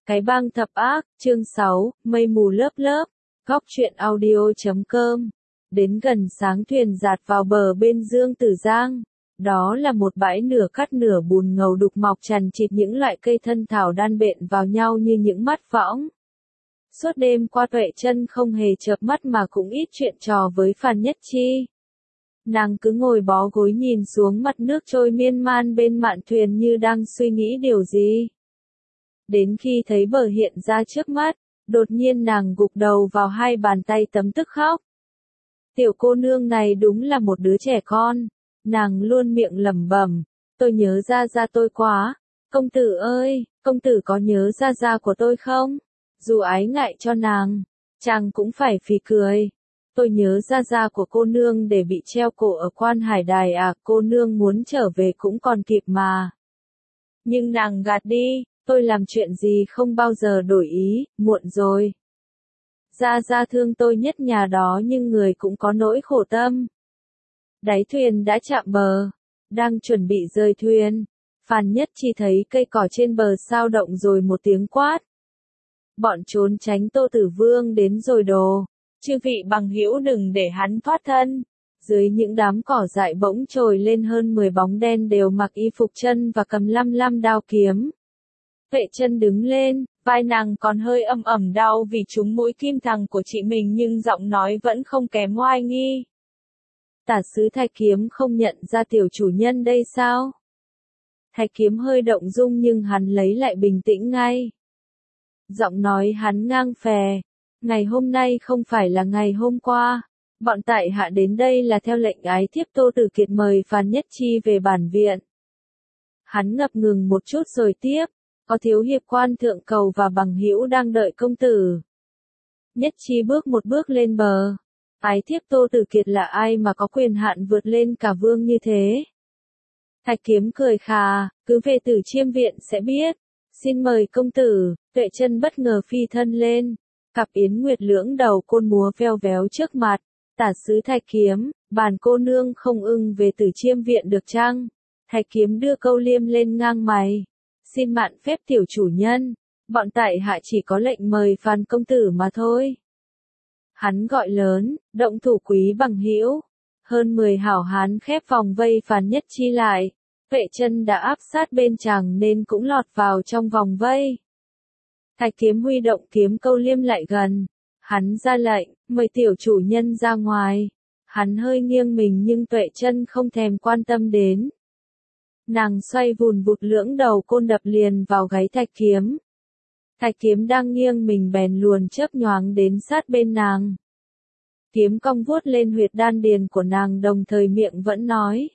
Cái bang thập ác, chương 6, mây mù lớp lớp, góc truyện audio.com. Đến gần sáng thuyền dạt vào bờ bên Dương Tử Giang. Đó là một bãi nửa cắt nửa bùn ngầu đục mọc chằng chịt những loại cây thân thảo đan bện vào nhau như những mắt võng. Suốt đêm qua Tuệ Chân không hề chợp mắt mà cũng ít chuyện trò với Phan Nhất Chi. Nàng cứ ngồi bó gối nhìn xuống mặt nước trôi miên man bên mạn thuyền như đang suy nghĩ điều gì. Đến khi thấy bờ hiện ra trước mắt, đột nhiên nàng gục đầu vào hai bàn tay tấm tức khóc. Tiểu cô nương này đúng là một đứa trẻ con, nàng luôn miệng lẩm bẩm, tôi nhớ Gia Gia tôi quá, công tử ơi, công tử có nhớ Gia Gia của tôi không? Dù ái ngại cho nàng, chàng cũng phải phì cười. Tôi nhớ Gia Gia của cô nương để bị treo cổ ở Quan Hải Đài à, cô nương muốn trở về cũng còn kịp mà. Nhưng nàng gạt đi, tôi làm chuyện gì không bao giờ đổi ý, muộn rồi. Gia Gia thương tôi nhất nhà đó nhưng người cũng có nỗi khổ tâm. Đáy thuyền đã chạm bờ, đang chuẩn bị rời thuyền. Phan Nhất Chi thấy cây cỏ trên bờ sao động rồi một tiếng quát. Bọn trốn tránh Tô Tử Vương đến rồi đồ. Chư vị bằng hữu đừng để hắn thoát thân. Dưới những đám cỏ dại bỗng trồi lên hơn 10 bóng đen đều mặc y phục chân và cầm lăm đao kiếm. Tuệ Chân đứng lên, vai nàng còn hơi ầm ầm đau vì trúng mũi kim thằng của chị mình nhưng giọng nói vẫn không kém oai nghi. Tả sứ Thạch Kiếm không nhận ra tiểu chủ nhân đây sao? Thạch Kiếm hơi động dung nhưng hắn lấy lại bình tĩnh ngay. Giọng nói hắn ngang phè. Ngày hôm nay không phải là ngày hôm qua. Bọn tại hạ đến đây là theo lệnh ái thiếp Tô Tử Kiệt mời Phan Nhất Chi về bản viện. Hắn ngập ngừng một chút rồi tiếp. Có thiếu hiệp quan thượng cầu và bằng hữu đang đợi công tử. Nhất Chi bước một bước lên bờ. Ái thiếp Tô Tử Kiệt là ai mà có quyền hạn vượt lên cả vương như thế? Thạch Kiếm cười khà, cứ về Tử Chiêm viện sẽ biết. Xin mời công tử. Tuệ Chân bất ngờ phi thân lên. Cặp yến nguyệt lưỡng đầu côn múa veo véo trước mặt. Tả sứ Thạch Kiếm, bản cô nương không ưng về Tử Chiêm viện được chăng? Thạch Kiếm đưa câu liêm lên ngang mày. Xin mạn phép tiểu chủ nhân, bọn tại hạ chỉ có lệnh mời Phan công tử mà thôi. Hắn gọi lớn, động thủ quý bằng hữu. Hơn 10 hảo hán khép vòng vây Phan Nhất Chi lại. Tuệ Chân đã áp sát bên chàng nên cũng lọt vào trong vòng vây. Thạch Kiếm huy động kiếm câu liêm lại gần. Hắn ra lệnh, mời tiểu chủ nhân ra ngoài. Hắn hơi nghiêng mình nhưng Tuệ Chân không thèm quan tâm đến. Nàng xoay vùn vụt lưỡng đầu côn đập liền vào gáy Thạch Kiếm. Thạch Kiếm đang nghiêng mình bèn luồn chớp nhoáng đến sát bên nàng. Kiếm cong vuốt lên huyệt đan điền của nàng đồng thời miệng vẫn nói.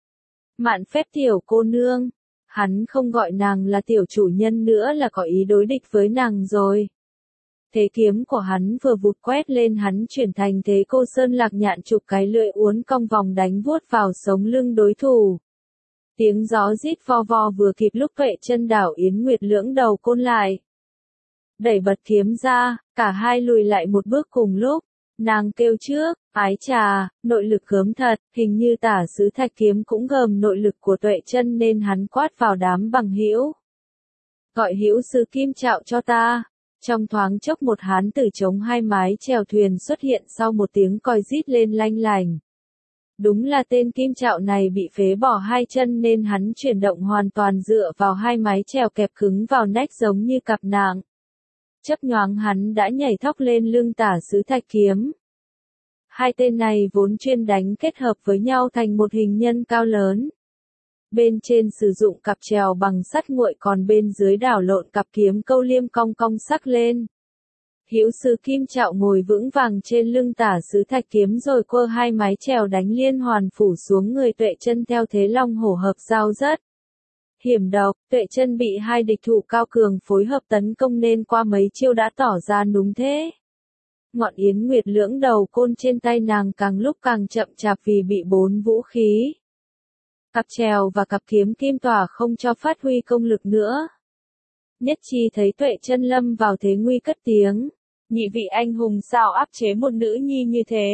Mạn phép tiểu cô nương. Hắn không gọi nàng là tiểu chủ nhân nữa là có ý đối địch với nàng rồi. Thế kiếm của hắn vừa vụt quét lên hắn chuyển thành thế cô sơn lạc nhạn chụp cái lưỡi uốn cong vòng đánh vuốt vào sống lưng đối thủ. Tiếng gió rít vo vo vừa kịp lúc Tuệ Chân đảo yến nguyệt lưỡng đầu côn lại. Đẩy bật kiếm ra, cả hai lùi lại một bước cùng lúc. Nàng kêu trước, ái chà, nội lực gớm thật, hình như tả sứ Thạch Kiếm cũng gồm nội lực của Tuệ Chân nên hắn quát vào đám bằng hữu. Gọi hữu sư Kim Trạo cho ta. Trong thoáng chốc một hán tử chống hai mái chèo thuyền xuất hiện sau một tiếng còi rít lên lanh lành. Đúng là tên Kim Trạo này bị phế bỏ hai chân nên hắn chuyển động hoàn toàn dựa vào hai mái chèo kẹp cứng vào nách giống như cặp nạng. Chớp nhoáng hắn đã nhảy thóc lên lưng tả sứ Thạch Kiếm. Hai tên này vốn chuyên đánh kết hợp với nhau thành một hình nhân cao lớn. Bên trên sử dụng cặp chèo bằng sắt nguội còn bên dưới đảo lộn cặp kiếm câu liêm cong cong sắc lên. Hữu sư Kim Trạo ngồi vững vàng trên lưng tả sứ Thạch Kiếm rồi quơ hai mái chèo đánh liên hoàn phủ xuống người Tuệ Chân theo thế long hổ hợp giao rất hiểm độc. Tuệ Chân bị hai địch thủ cao cường phối hợp tấn công nên qua mấy chiêu đã tỏ ra núng thế. Ngọn yến nguyệt lưỡng đầu côn trên tay nàng càng lúc càng chậm chạp vì bị 4 vũ khí. Cặp chèo và cặp kiếm kim tỏa không cho phát huy công lực nữa. Nhất Chi thấy Tuệ Chân lâm vào thế nguy cất tiếng. Nhị vị anh hùng sao áp chế một nữ nhi như thế?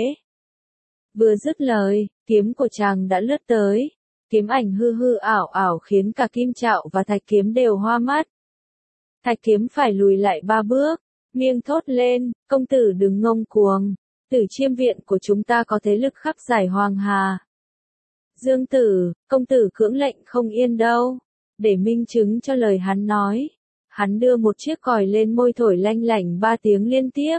Vừa dứt lời, kiếm của chàng đã lướt tới. Kiếm ảnh hư hư ảo ảo khiến cả Kim Trạo và Thạch Kiếm đều hoa mắt. Thạch Kiếm phải lùi lại 3 bước, miệng thốt lên, công tử đừng ngông cuồng, Tử Chiêm viện của chúng ta có thế lực khắp giải Hoàng Hà. Dương Tử, công tử cưỡng lệnh không yên đâu, để minh chứng cho lời hắn nói. Hắn đưa một chiếc còi lên môi thổi lanh lảnh 3 tiếng liên tiếp.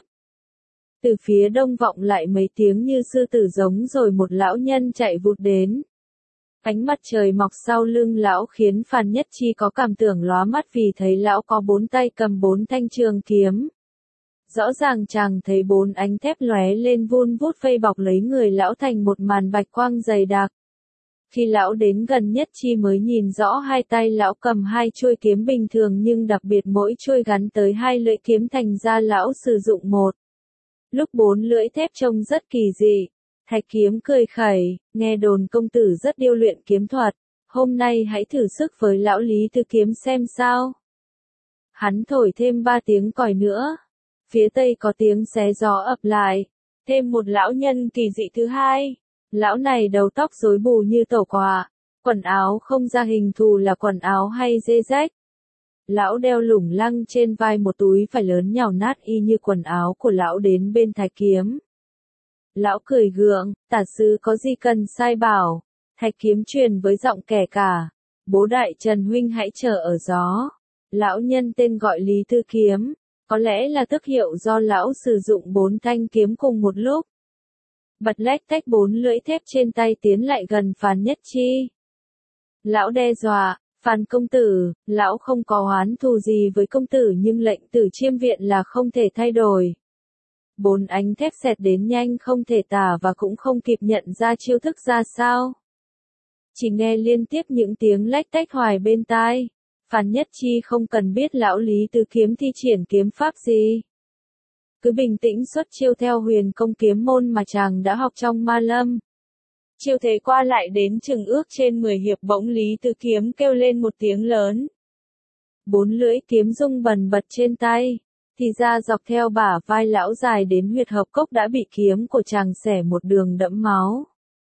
Từ phía đông vọng lại mấy tiếng như sư tử giống rồi một lão nhân chạy vụt đến. Ánh mặt trời mọc sau lưng lão khiến Phan Nhất Chi có cảm tưởng lóa mắt vì thấy lão có 4 tay cầm 4 thanh trường kiếm. Rõ ràng chàng thấy 4 ánh thép lóe lên vun vút vây bọc lấy người lão thành một màn bạch quang dày đặc. Khi lão đến gần Nhất Chi mới nhìn rõ hai tay lão cầm 2 chuôi kiếm bình thường nhưng đặc biệt mỗi chuôi gắn tới 2 lưỡi kiếm thành ra lão sử dụng một. Lúc 4 lưỡi thép trông rất kỳ dị. Thạch Kiếm cười khẩy, nghe đồn công tử rất điêu luyện kiếm thuật, hôm nay hãy thử sức với lão Lý Tư Kiếm xem sao. Hắn thổi thêm 3 tiếng còi nữa. Phía tây có tiếng xé gió ập lại, thêm một lão nhân kỳ dị thứ hai. Lão này đầu tóc rối bù như tẩu quả, quần áo không ra hình thù là quần áo hay dê rách. Lão đeo lủng lăng trên vai một túi vải lớn nhàu nát y như quần áo của lão đến bên Thạch Kiếm. Lão cười gượng, tả sứ có gì cần sai bảo. Thạch Kiếm truyền với giọng kẻ cả, bố đại Trần huynh hãy chờ ở gió. Lão nhân tên gọi Lý Tư Kiếm, có lẽ là tước hiệu do lão sử dụng 4 thanh kiếm cùng một lúc. Bật lách tách 4 lưỡi thép trên tay tiến lại gần Phan Nhất Chi. Lão đe dọa, Phan công tử, lão không có oán thù gì với công tử nhưng lệnh Tử Chiêm viện là không thể thay đổi. 4 ánh thép xẹt đến nhanh không thể tả và cũng không kịp nhận ra chiêu thức ra sao. Chỉ nghe liên tiếp những tiếng lách tách hoài bên tai. Phan Nhất Chi không cần biết lão Lý Tư Kiếm thi triển kiếm pháp gì. Cứ bình tĩnh xuất chiêu theo huyền công kiếm môn mà chàng đã học trong Ma Lâm. Chiêu thế qua lại đến chừng ước trên 10 hiệp bỗng Lý Tư Kiếm kêu lên một tiếng lớn. 4 lưỡi kiếm rung bần bật trên tay. Thì ra dọc theo bả vai lão dài đến huyệt hợp cốc đã bị kiếm của chàng xẻ một đường đẫm máu.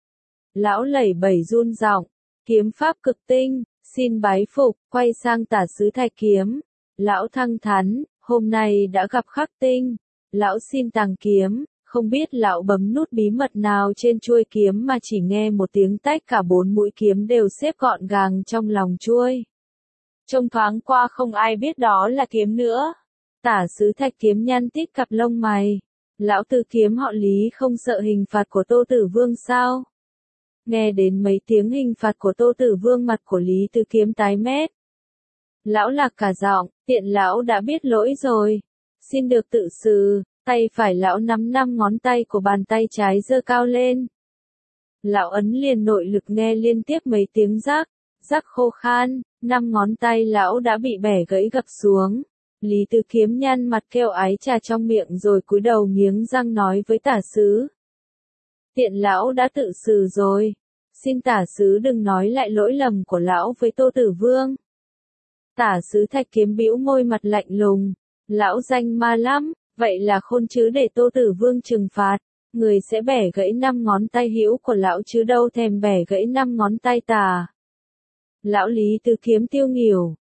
Lão lẩy bẩy run giọng, kiếm pháp cực tinh, xin bái phục, quay sang tả sứ Thạch Kiếm. Lão thăng thắn, hôm nay đã gặp khắc tinh, lão xin tàng kiếm, không biết lão bấm nút bí mật nào trên chuôi kiếm mà chỉ nghe một tiếng tách cả 4 mũi kiếm đều xếp gọn gàng trong lòng chuôi. Trông thoáng qua không ai biết đó là kiếm nữa. Tả sứ Thạch Kiếm nhăn tít cặp lông mày. Lão Tư Kiếm họ Lý không sợ hình phạt của Tô Tử Vương sao? Nghe đến mấy tiếng hình phạt của Tô Tử Vương mặt của Lý Tư Kiếm tái mét. Lão lạc cả giọng, tiện lão đã biết lỗi rồi. Xin được tự xử, tay phải lão nắm 5 ngón tay của bàn tay trái giơ cao lên. Lão ấn liền nội lực nghe liên tiếp mấy tiếng rắc, rắc khô khan, 5 ngón tay lão đã bị bẻ gãy gập xuống. Lý Tư Kiếm nhăn mặt kêu ái trà trong miệng rồi cúi đầu nghiến răng nói với tả sứ. Tiện lão đã tự xử rồi. Xin tả sứ đừng nói lại lỗi lầm của lão với Tô Tử Vương. Tả sứ Thạch Kiếm bĩu môi mặt lạnh lùng. Lão danh ma lắm, vậy là khôn chứ để Tô Tử Vương trừng phạt. Người sẽ bẻ gãy 5 ngón tay hữu của lão chứ đâu thèm bẻ gãy 5 ngón tay tả. Lão Lý Tư Kiếm tiêu nghỉu.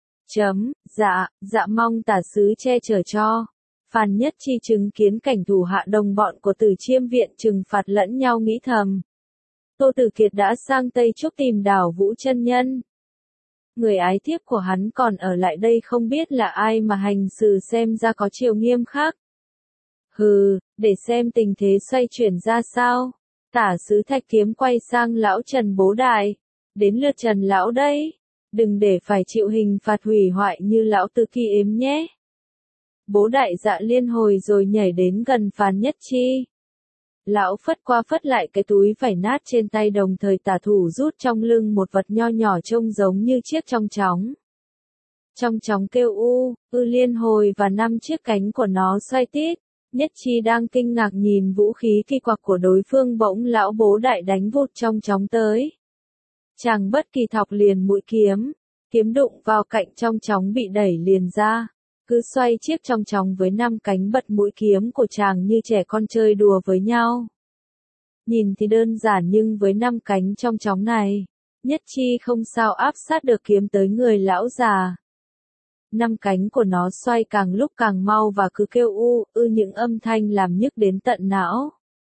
Dạ mong tả sứ che chở cho. Phan Nhất Chi chứng kiến cảnh thủ hạ đồng bọn của Tử Chiêm viện trừng phạt lẫn nhau nghĩ thầm. Tô Tử Kiệt đã sang Tây Trúc tìm Đảo Vũ chân nhân. Người ái thiếp của hắn còn ở lại đây không biết là ai mà hành xử xem ra có chiều nghiêm khắc. Hừ, để xem tình thế xoay chuyển ra sao. Tả sứ Thạch Kiếm quay sang lão Trần bố đại. Đến lượt Trần lão đây. Đừng để phải chịu hình phạt hủy hoại như lão Tư Kỳ ếm nhé. Bố đại dạ liên hồi rồi nhảy đến gần Phan Nhất Chi. Lão phất qua phất lại cái túi vải nát trên tay đồng thời tả thủ rút trong lưng một vật nho nhỏ trông giống như chiếc trong chóng. Trong chóng kêu liên hồi và 5 chiếc cánh của nó xoay tít. Nhất Chi đang kinh ngạc nhìn vũ khí kỳ quặc của đối phương bỗng lão bố đại đánh vụt trong chóng tới. Chàng bất kỳ thọc liền mũi kiếm. Kiếm đụng vào cạnh trong chóng bị đẩy liền ra. Cứ xoay chiếc trong chóng với 5 cánh bật mũi kiếm của chàng như trẻ con chơi đùa với nhau. Nhìn thì đơn giản nhưng với 5 cánh trong chóng này, Nhất Chi không sao áp sát được kiếm tới người lão già. năm cánh của nó xoay càng lúc càng mau và cứ kêu u ư những âm thanh làm nhức đến tận não.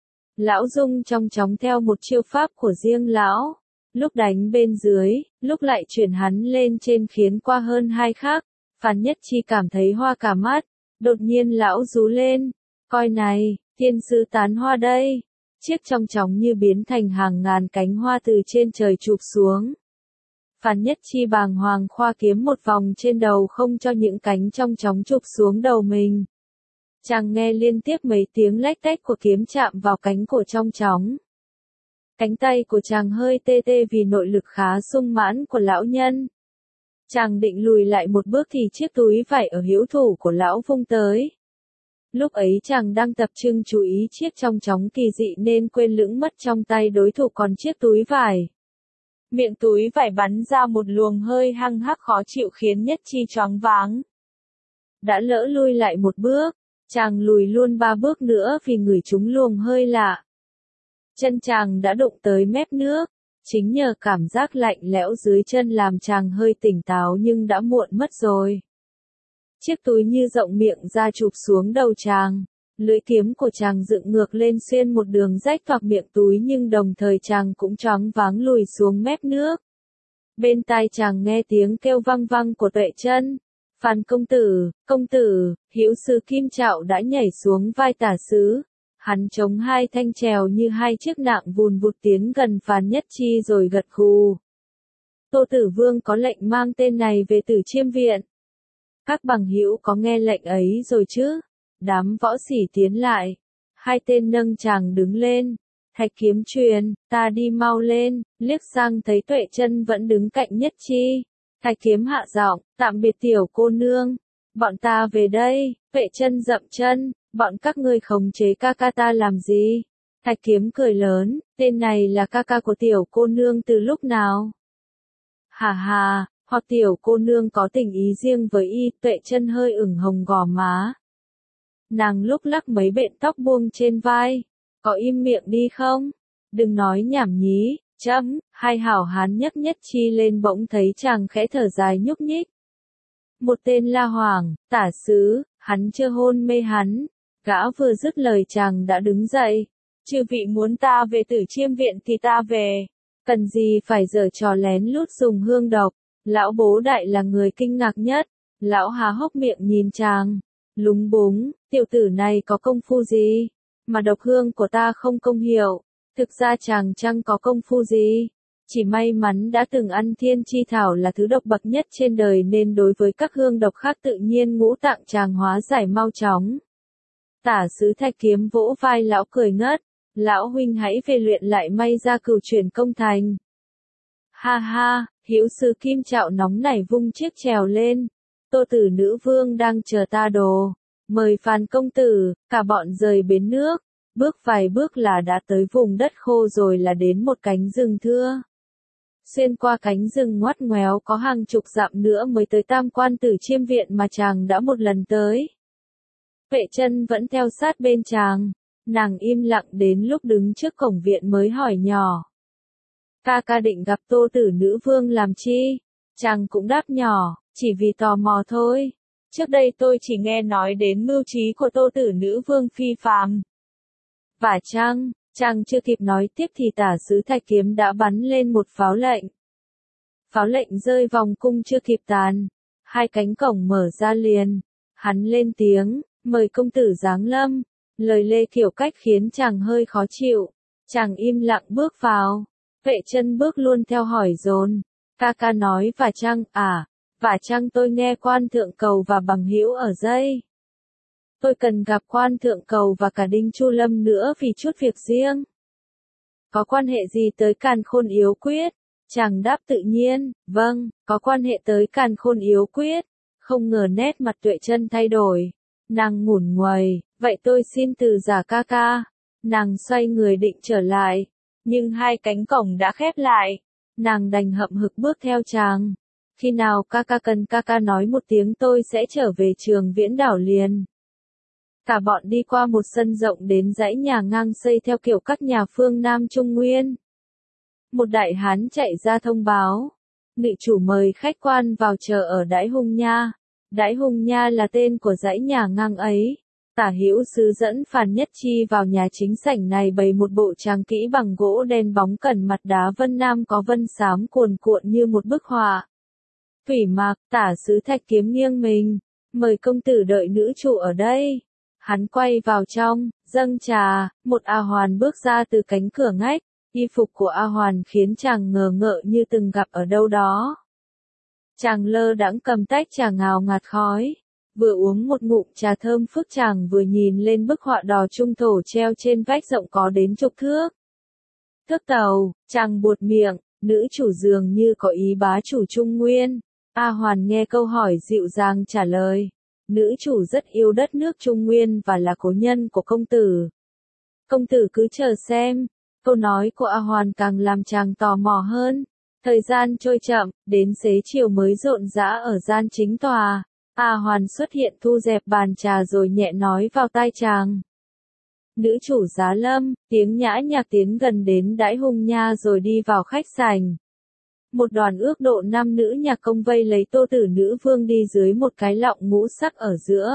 Lão Dung trong chóng theo một chiêu pháp của riêng lão, lúc đánh bên dưới, lúc lại chuyển hắn lên trên khiến qua hơn hai khác. Phan Nhất Chi cảm thấy hoa cả mắt, đột nhiên lão rú lên, coi này, thiên sứ tán hoa đây. Chiếc trong chóng như biến thành hàng ngàn cánh hoa từ trên trời chụp xuống. Phan Nhất Chi bàng hoàng khoa kiếm một vòng trên đầu không cho những cánh trong chóng chụp xuống đầu mình. Chàng nghe liên tiếp mấy tiếng lách tách của kiếm chạm vào cánh của trong chóng. Cánh tay của chàng hơi tê tê vì nội lực khá sung mãn của lão nhân. Chàng định lùi lại một bước thì chiếc túi vải ở hữu thủ của lão vung tới. Lúc ấy chàng đang tập trung chú ý chiếc trong chóng kỳ dị nên quên lững mất trong tay đối thủ còn chiếc túi vải. Miệng túi vải bắn ra một luồng hơi hăng hắc khó chịu khiến Nhất Chi choáng váng. Đã lỡ lui lại một bước, chàng lùi luôn 3 bước nữa vì ngửi trúng luồng hơi lạ. Chân chàng đã đụng tới mép nước, chính nhờ cảm giác lạnh lẽo dưới chân làm chàng hơi tỉnh táo nhưng đã muộn mất rồi. Chiếc túi như rộng miệng ra chụp xuống đầu chàng, lưỡi kiếm của chàng dựng ngược lên xuyên một đường rách toạc miệng túi nhưng đồng thời chàng cũng choáng váng lùi xuống mép nước. Bên tai chàng nghe tiếng kêu vang vang của Tuệ Chân. Phan công tử, hữu sư Kim Trạo đã nhảy xuống vai tả sứ. Hắn chống hai thanh trèo như hai chiếc nạng vùn vụt tiến gần Phan Nhất Chi rồi gật gù. Tô Tử Vương có lệnh mang tên này về Tử Chiêm Viện. Các bằng hữu có nghe lệnh ấy rồi chứ? Đám võ sĩ tiến lại. Hai tên nâng chàng đứng lên. Thạch Kiếm truyền, ta đi mau lên, liếc sang thấy Tuệ Chân vẫn đứng cạnh Nhất Chi. Thạch Kiếm hạ giọng, tạm biệt tiểu cô nương. Bọn ta về đây, Tuệ Chân dậm chân, bọn các ngươi khống chế ca ca ta làm gì? Thạch Kiếm cười lớn, tên này là ca ca của tiểu cô nương từ lúc nào? Hà hà, hoặc tiểu cô nương có tình ý riêng với y, Tuệ Chân hơi ửng hồng gò má. Nàng lúc lắc mấy bện tóc buông trên vai, có im miệng đi không? Đừng nói nhảm nhí, chấm, hai hảo hán nhấc Nhất Chi lên bỗng thấy chàng khẽ thở dài nhúc nhích. Một tên La Hoàng, tả sứ, hắn chưa hôn mê hắn. Gã vừa dứt lời chàng đã đứng dậy. Chư vị muốn ta về Tử Chiêm Viện thì ta về. Cần gì phải giở trò lén lút dùng hương độc. Lão bố đại là người kinh ngạc nhất. Lão há hốc miệng nhìn chàng. Lúng búng, tiểu tử này có công phu gì? Mà độc hương của ta không công hiệu. Thực ra chàng chẳng có công phu gì. Chỉ may mắn đã từng ăn thiên chi thảo là thứ độc bậc nhất trên đời nên đối với các hương độc khác tự nhiên ngũ tạng chàng hóa giải mau chóng. Tả sứ Thạch Kiếm vỗ vai lão cười ngất. Lão huynh hãy về luyện lại may ra cửu chuyển công thành. Ha ha, hữu sư Kim Trạo nóng nảy vung chiếc chèo lên. Tô Tử nữ vương đang chờ ta đồ. Mời Phan công tử, cả bọn rời bến nước. Bước vài bước là đã tới vùng đất khô rồi là đến một cánh rừng thưa. Xuyên qua cánh rừng ngoắt ngoéo có hàng chục dặm nữa mới tới Tam Quan Tử Chiêm Viện mà chàng đã một lần tới. Tuệ Chân vẫn theo sát bên chàng. Nàng im lặng đến lúc đứng trước cổng viện mới hỏi nhỏ. Ca ca định gặp Tô Tử nữ vương làm chi? Chàng cũng đáp nhỏ, chỉ vì tò mò thôi. Trước đây tôi chỉ nghe nói đến mưu trí của Tô Tử nữ vương phi phàm. Và chàng chưa kịp nói tiếp thì tả sứ Thạch Kiếm đã bắn lên một pháo lệnh. Pháo lệnh rơi vòng cung chưa kịp tàn. Hai cánh cổng mở ra liền. Hắn lên tiếng, mời công tử giáng lâm. Lời lê kiểu cách khiến chàng hơi khó chịu. Chàng im lặng bước vào. Tuệ Chân bước luôn theo hỏi dồn. Ca ca nói và chăng tôi nghe quan thượng cầu và bằng hữu ở đây. Tôi cần gặp quan thượng cầu và cả Đinh Chu Lâm nữa vì chút việc riêng. Có quan hệ gì tới Càn Khôn Yếu Quyết? Chàng đáp tự nhiên, vâng, có quan hệ tới Càn Khôn Yếu Quyết. Không ngờ nét mặt Tuệ Chân thay đổi. Nàng ngủn nguầy, vậy tôi xin từ giả ca ca. Nàng xoay người định trở lại. Nhưng hai cánh cổng đã khép lại. Nàng đành hậm hực bước theo chàng. Khi nào ca ca cần ca ca nói một tiếng tôi sẽ trở về Trường Viễn đảo liền. Cả bọn đi qua một sân rộng đến dãy nhà ngang xây theo kiểu các nhà phương Nam Trung Nguyên. Một đại hán chạy ra thông báo. Ngự chủ mời khách quan vào chờ ở đãi hung nha. Đãi Hùng Nha là tên của dãy nhà ngang ấy. Tả Hữu Sứ dẫn Phàn Nhất Chi vào nhà chính sảnh này bày một bộ tràng kỹ bằng gỗ đen bóng cẩn mặt đá vân nam có vân xám cuồn cuộn như một bức họa. Thủy Mạc, Tả Sứ Thạch Kiếm nghiêng mình, mời công tử đợi nữ chủ ở đây. Hắn quay vào trong, dâng trà, một A Hoàn bước ra từ cánh cửa ngách, y phục của A Hoàn khiến chàng ngờ ngợ như từng gặp ở đâu đó. Chàng lơ đãng cầm tách trà ngào ngạt khói, vừa uống một ngụm trà thơm phức chàng vừa nhìn lên bức họa đò trung thổ treo trên vách rộng có đến chục thước. Thước tàu, chàng buột miệng, nữ chủ dường như có ý bá chủ Trung Nguyên. A Hoàn nghe câu hỏi dịu dàng trả lời. Nữ chủ rất yêu đất nước Trung Nguyên và là cố nhân của công tử. Công tử cứ chờ xem. Câu nói của A Hoàn càng làm chàng tò mò hơn. Thời gian trôi chậm, đến xế chiều mới rộn rã ở gian chính tòa. A Hoàn xuất hiện thu dẹp bàn trà rồi nhẹ nói vào tai chàng. Nữ chủ Giá Lâm, tiếng nhã nhạc tiến gần đến Đãi Hùng Nha rồi đi vào khách sảnh. Một đoàn ước độ 5 nữ nhạc công vây lấy Tô Tử nữ vương đi dưới một cái lọng ngũ sắc ở giữa.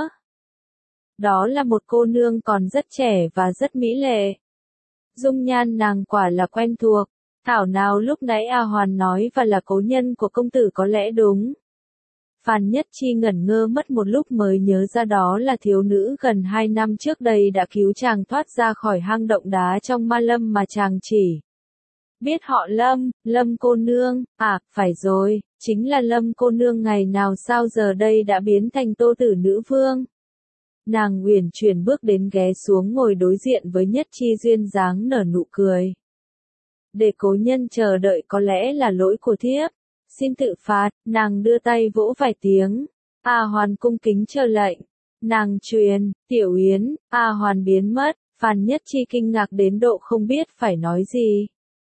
Đó là một cô nương còn rất trẻ và rất mỹ lệ. Dung nhan nàng quả là quen thuộc. Thảo nào lúc nãy A Hoàn nói và là cố nhân của công tử có lẽ đúng. Phàn Nhất Chi ngẩn ngơ mất một lúc mới nhớ ra đó là thiếu nữ gần 2 năm trước đây đã cứu chàng thoát ra khỏi hang động đá trong Ma Lâm mà chàng chỉ biết họ Lâm, Lâm cô nương, à, phải rồi, chính là Lâm cô nương ngày nào sao giờ đây đã biến thành Tô Tử nữ vương. Nàng uyển chuyển bước đến ghé xuống ngồi đối diện với Nhất Chi duyên dáng nở nụ cười. Để cố nhân chờ đợi có lẽ là lỗi của thiếp. Xin tự phạt, nàng đưa tay vỗ vài tiếng. A Hoàn cung kính chờ lệnh. Nàng truyền, Tiểu Yến, A Hoàn biến mất, Phàn Nhất Chi kinh ngạc đến độ không biết phải nói gì.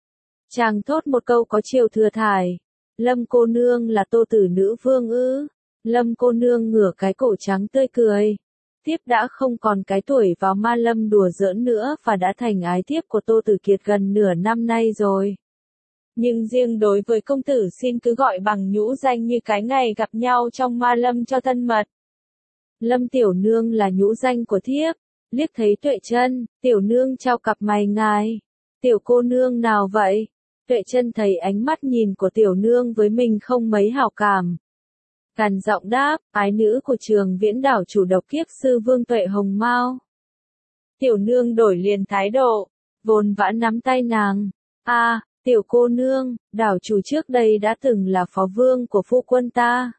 Chàng thốt một câu có chiều thừa thải. Lâm cô nương là Tô Tử nữ vương ư? Lâm cô nương ngửa cái cổ trắng tươi cười. Thiếp đã không còn cái tuổi vào Ma Lâm đùa giỡn nữa và đã thành ái thiếp của Tô Tử Kiệt gần nửa năm nay rồi. Nhưng riêng đối với công tử xin cứ gọi bằng nhũ danh như cái ngày gặp nhau trong Ma Lâm cho thân mật. Lâm tiểu nương là nhũ danh của thiếp. Liếc thấy Tuệ Chân, tiểu nương trao cặp mày ngài. Tiểu cô nương nào vậy? Tuệ Chân thấy ánh mắt nhìn của tiểu nương với mình không mấy hảo cảm. Gằn giọng đáp, ái nữ của Trường Viễn đảo chủ độc kiếp sư Vương Tuệ Hồng Mao. Tiểu nương đổi liền thái độ, vồn vã nắm tay nàng. À, tiểu cô nương, đảo chủ trước đây đã từng là phó vương của phu quân ta.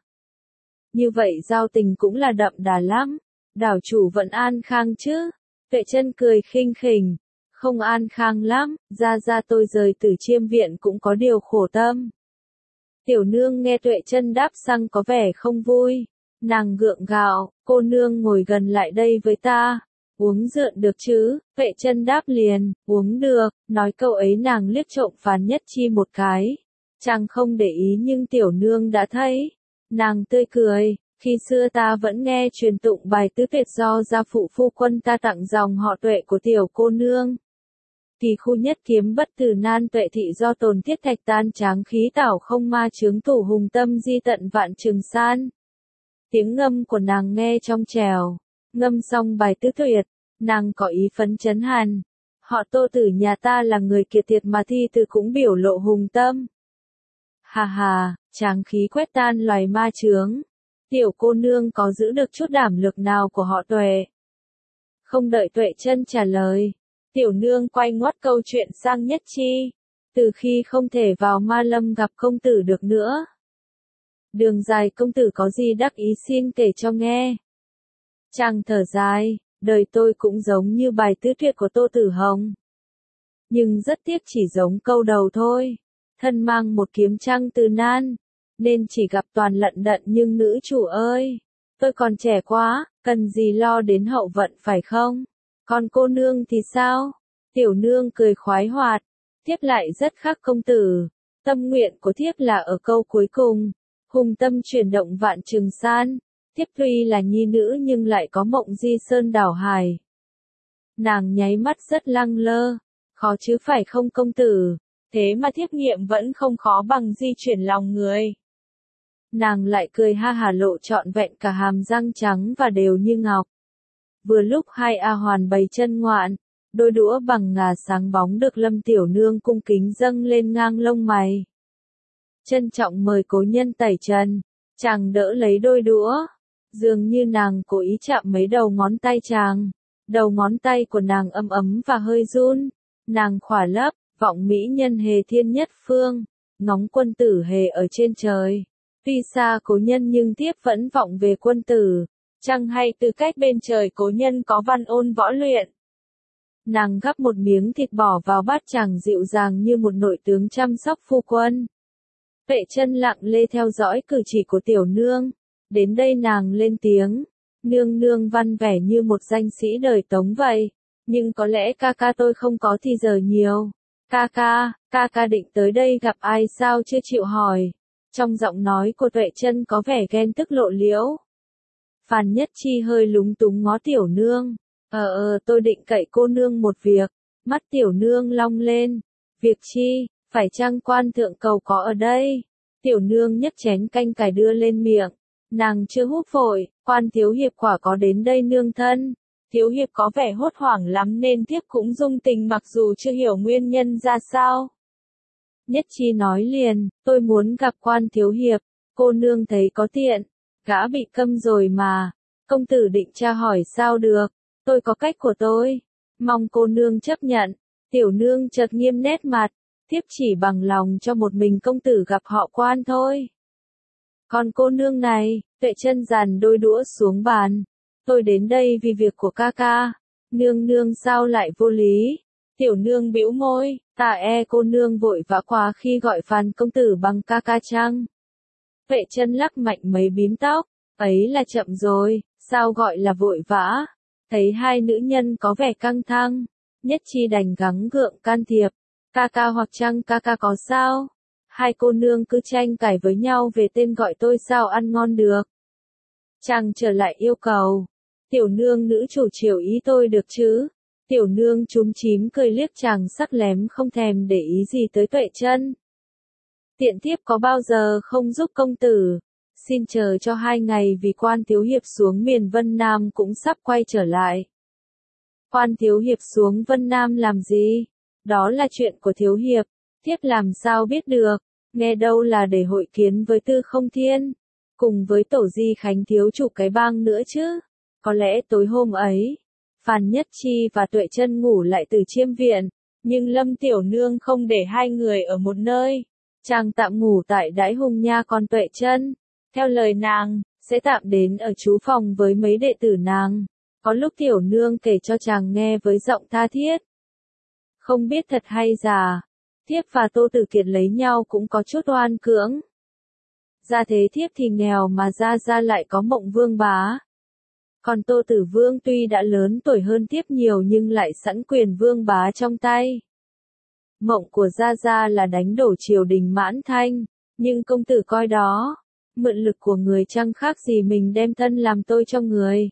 Như vậy giao tình cũng là đậm đà lắm. Đảo chủ vẫn an khang chứ? Tuệ Chân cười khinh khỉnh. Không an khang lắm, ra tôi rời Tử Chiêm viện cũng có điều khổ tâm. Tiểu nương nghe Tuệ Chân đáp sang có vẻ không vui. Nàng gượng gạo, cô nương ngồi gần lại đây với ta. Uống rượu được chứ? Tuệ Chân đáp liền, uống được. Nói câu ấy nàng liếc trộm Phàn Nhất Chi một cái. Chàng không để ý nhưng tiểu nương đã thấy. Nàng tươi cười, khi xưa ta vẫn nghe truyền tụng bài tứ tuyệt do gia phụ phu quân ta tặng dòng họ Tuệ của tiểu cô nương. Kỳ khu nhất kiếm bất tử nan tuệ thị do tồn thiết thạch tan tráng khí tảo không ma chướng thủ hùng tâm di tận vạn trường san. Tiếng ngâm của nàng nghe trong trèo. Ngâm xong bài tứ tuyệt, nàng có ý phấn chấn hàn. Họ Tô Tử nhà ta là người kiệt tiệt mà thi từ cũng biểu lộ hùng tâm. Hà hà, tráng khí quét tan loài ma chướng. Tiểu cô nương có giữ được chút đảm lực nào của họ Tuệ? Không đợi Tuệ Chân trả lời. Tiểu nương quay ngoắt câu chuyện sang Nhất Chi. Từ khi không thể vào Ma Lâm gặp công tử được nữa. Đường dài công tử có gì đắc ý xin kể cho nghe. Chàng thở dài, đời tôi cũng giống như bài tứ tuyệt của Tô Tử Hồng. Nhưng rất tiếc chỉ giống câu đầu thôi. Thân mang một kiếm trăng từ nan, nên chỉ gặp toàn lận đận nhưng nữ chủ ơi. Tôi còn trẻ quá, cần gì lo đến hậu vận phải không? Còn cô nương thì sao? Tiểu nương cười khoái hoạt. Thiếp lại rất khác công tử. Tâm nguyện của thiếp là ở câu cuối cùng. Hùng tâm chuyển động vạn trường san. Thiếp tuy là nhi nữ nhưng lại có mộng di sơn đảo hải. Nàng nháy mắt rất lăng lơ. Khó chứ phải không công tử? Thế mà thiếp nghiệm vẫn không khó bằng di chuyển lòng người. Nàng lại cười ha hả lộ trọn vẹn cả hàm răng trắng và đều như ngọc. Vừa lúc hai A Hoàn bày chân ngoạn, đôi đũa bằng ngà sáng bóng được Lâm Tiểu Nương cung kính dâng lên ngang lông mày. Trân trọng mời cố nhân tẩy trần, chàng đỡ lấy đôi đũa, dường như nàng cố ý chạm mấy đầu ngón tay chàng. Đầu ngón tay của nàng ấm ấm và hơi run, nàng khỏa lấp, vọng mỹ nhân hề thiên nhất phương, ngóng quân tử hề ở trên trời. Tuy xa cố nhân nhưng tiếp vẫn vọng về quân tử, chăng hay từ cách bên trời cố nhân có văn ôn võ luyện. Nàng gắp một miếng thịt bỏ vào bát chàng dịu dàng như một nội tướng chăm sóc phu quân. Vệ chân lặng lê theo dõi cử chỉ của tiểu nương, đến đây nàng lên tiếng, nương nương văn vẻ như một danh sĩ đời Tống vậy, nhưng có lẽ ca ca tôi không có thì giờ nhiều. Ca ca định tới đây gặp ai sao chưa chịu hỏi. Trong giọng nói của Tuệ Chân có vẻ ghen tức lộ liễu. Phàn Nhất Chi hơi lúng túng ngó tiểu nương. Tôi định cậy cô nương một việc. Mắt tiểu nương long lên. Việc chi, phải chăng quan thượng cầu có ở đây? Tiểu nương nhấc chén canh cải đưa lên miệng. Nàng chưa húp vội, quan thiếu hiệp quả có đến đây nương thân. Thiếu hiệp có vẻ hốt hoảng lắm nên thiếp cũng dung tình mặc dù chưa hiểu nguyên nhân ra sao. Nhất Chi nói liền, tôi muốn gặp quan thiếu hiệp, cô nương thấy có tiện, gã bị câm rồi mà, công tử định tra hỏi sao được, tôi có cách của tôi, mong cô nương chấp nhận. Tiểu nương chợt nghiêm nét mặt, thiếp chỉ bằng lòng cho một mình công tử gặp họ quan thôi. Còn cô nương này, Tuệ Chân dàn đôi đũa xuống bàn. Tôi đến đây vì việc của ca ca. Nương nương sao lại vô lý? Tiểu nương bĩu môi, cô nương vội vã quá khi gọi Phàn công tử bằng ca ca chăng? Tuệ Chân lắc mạnh mấy bím tóc, ấy là chậm rồi, sao gọi là vội vã? Thấy hai nữ nhân có vẻ căng thẳng, Nhất Chi đành gắng gượng can thiệp. Ca ca hoặc chăng ca ca có sao? Hai cô nương cứ tranh cãi với nhau về tên gọi tôi sao ăn ngon được. Chàng trở lại yêu cầu. Tiểu nương nữ chủ chiều ý tôi được chứ? Tiểu nương chúm chím cười liếc chàng sắc lém không thèm để ý gì tới Tuệ Chân. Tiện thiếp có bao giờ không giúp công tử? Xin chờ cho 2 ngày vì quan thiếu hiệp xuống miền Vân Nam cũng sắp quay trở lại. Quan thiếu hiệp xuống Vân Nam làm gì? Đó là chuyện của thiếu hiệp, thiếp làm sao biết được, nghe đâu là để hội kiến với Tư Không Thiên, cùng với tổ di khánh thiếu chủ cái bang nữa chứ. Có lẽ tối hôm ấy, Phàn Nhất Chi và Tuệ Chân ngủ lại từ chiêm viện, nhưng Lâm Tiểu Nương không để hai người ở một nơi. Chàng tạm ngủ tại Đãi Hùng Nha còn Tuệ Chân, theo lời nàng, sẽ tạm đến ở trú phòng với mấy đệ tử nàng. Có lúc Tiểu Nương kể cho chàng nghe với giọng tha thiết. Không biết thật hay giả, thiếp và Tô Tử Kiệt lấy nhau cũng có chút oan cưỡng. Gia thế thiếp thì nghèo mà gia lại có Mộng Vương bá. Còn Tô Tử Vương tuy đã lớn tuổi hơn thiếp nhiều nhưng lại sẵn quyền vương bá trong tay. Mộng của gia là đánh đổ triều đình Mãn Thanh, nhưng công tử coi đó, mượn lực của người chăng khác gì mình đem thân làm tôi cho người.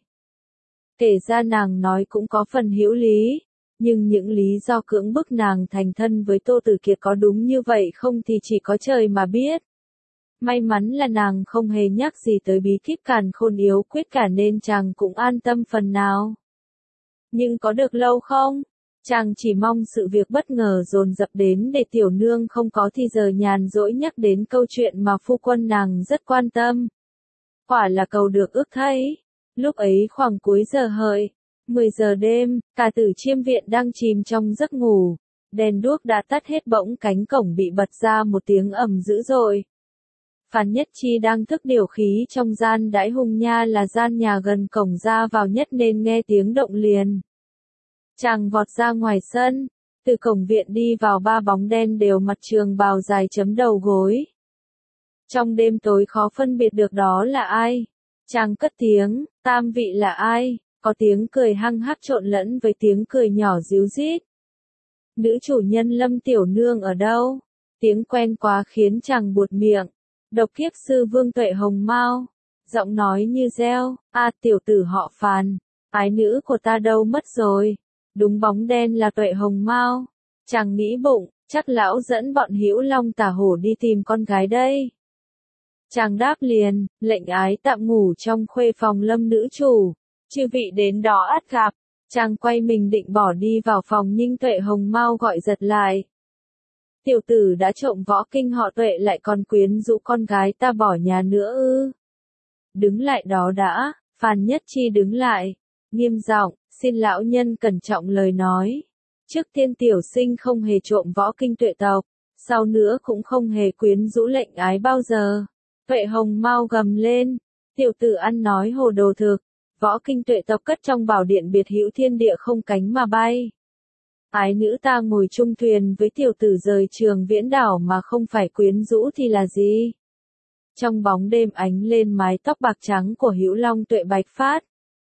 Kể ra nàng nói cũng có phần hữu lý, nhưng những lý do cưỡng bức nàng thành thân với Tô Tử Kiệt có đúng như vậy không thì chỉ có trời mà biết. May mắn là nàng không hề nhắc gì tới bí kíp càn khôn yếu quyết cả nên chàng cũng an tâm phần nào. Nhưng có được lâu không? Chàng chỉ mong sự việc bất ngờ dồn dập đến để tiểu nương không có thì giờ nhàn rỗi nhắc đến câu chuyện mà phu quân nàng rất quan tâm. Quả là cầu được ước thấy. Lúc ấy khoảng cuối giờ hợi, 10 giờ đêm, cả tử chiêm viện đang chìm trong giấc ngủ. Đèn đuốc đã tắt hết bỗng cánh cổng bị bật ra một tiếng ầm dữ dội. Phàn Nhất Chi đang thức điều khí trong gian Đãi Hùng Nha là gian nhà gần cổng ra vào nhất nên nghe tiếng động liền. Chàng vọt ra ngoài sân, từ cổng viện đi vào 3 bóng đen đều mặc trường bào dài chấm đầu gối. Trong đêm tối khó phân biệt được đó là ai. Chàng cất tiếng, tam vị là ai, có tiếng cười hăng hắc trộn lẫn với tiếng cười nhỏ ríu rít. Nữ chủ nhân Lâm Tiểu Nương ở đâu? Tiếng quen quá khiến chàng buột miệng. Độc kiếp sư Vương Tuệ Hồng Mao, giọng nói như reo, tiểu tử họ Phàn, ái nữ của ta đâu mất rồi? Đúng bóng đen là Tuệ Hồng Mao. Chàng nghĩ bụng, chắc lão dẫn bọn Hữu Long Tả Hổ đi tìm con gái đây. Chàng đáp liền, lệnh ái tạm ngủ trong khuê phòng Lâm nữ chủ. Chư vị đến đó ắt gặp. Chàng quay mình định bỏ đi vào phòng nhưng Tuệ Hồng mau gọi giật lại. Tiểu tử đã trộm võ kinh họ Tuệ lại còn quyến rũ con gái ta bỏ nhà nữa ư. Đứng lại đó đã, Phan Nhất Chi đứng lại, nghiêm giọng, xin lão nhân cẩn trọng lời nói. Trước tiên tiểu sinh không hề trộm võ kinh Tuệ tộc, sau nữa cũng không hề quyến rũ lệnh ái bao giờ. Tuệ Hồng mau gầm lên, tiểu tử ăn nói hồ đồ thực, võ kinh Tuệ tộc cất trong bảo điện biệt hữu thiên địa không cánh mà bay. Ái nữ ta ngồi chung thuyền với tiểu tử rời Trường Viễn đảo mà không phải quyến rũ thì là gì? Trong bóng đêm ánh lên mái tóc bạc trắng của Hữu Long Tuệ bạch phát.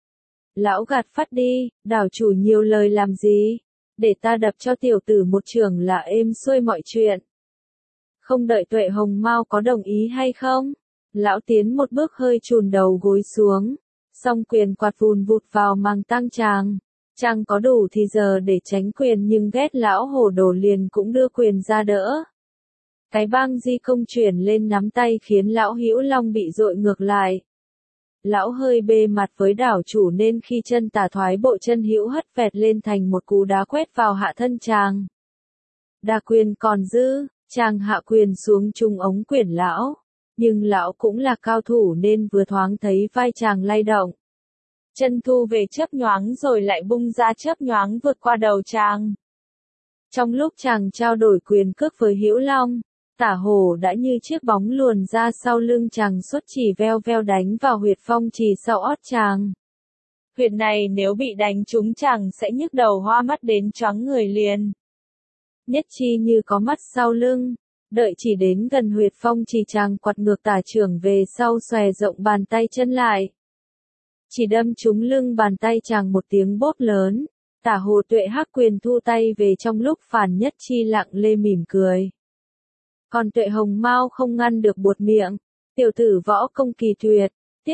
Lão gạt phát đi, đảo chủ nhiều lời làm gì? Để ta đập cho tiểu tử một chưởng là êm xuôi mọi chuyện. Không đợi Tuệ Hồng mau có đồng ý hay không? Lão tiến một bước hơi chùn đầu gối xuống, song quyền quạt vùn vụt vào mang tang chàng. Chàng có đủ thì giờ để tránh quyền nhưng ghét lão hồ đồ liền cũng đưa quyền ra đỡ. Cái băng di công chuyển lên nắm tay khiến lão Hữu Long bị dội ngược lại. Lão hơi bê mặt với đảo chủ nên khi chân tả thoái bộ chân hữu hất vẹt lên thành một cú đá quét vào hạ thân chàng. Đa quyền còn dư, chàng hạ quyền xuống trung ống quyển lão. Nhưng lão cũng là cao thủ nên vừa thoáng thấy vai chàng lay động. Chân thu về chớp nhoáng rồi lại bung ra chớp nhoáng vượt qua đầu chàng. Trong lúc chàng trao đổi quyền cước với Hữu Long, Tả Hổ đã như chiếc bóng luồn ra sau lưng chàng xuất chỉ veo veo đánh vào huyệt phong trì sau ót chàng. Huyệt này nếu bị đánh trúng chàng sẽ nhức đầu hoa mắt đến choáng người liền. Nhất Chi như có mắt sau lưng, đợi chỉ đến gần huyệt phong trì chàng quạt ngược tả chưởng về sau xòe rộng bàn tay chân lại. Chỉ đâm trúng lưng bàn tay chàng một tiếng bốp lớn, Tả Hồ Tuệ hắc quyền thu tay về trong lúc Phàn Nhất Chi lặng lê mỉm cười. Còn Tuệ Hồng mau không ngăn được buột miệng, tiểu tử võ công kỳ tuyệt,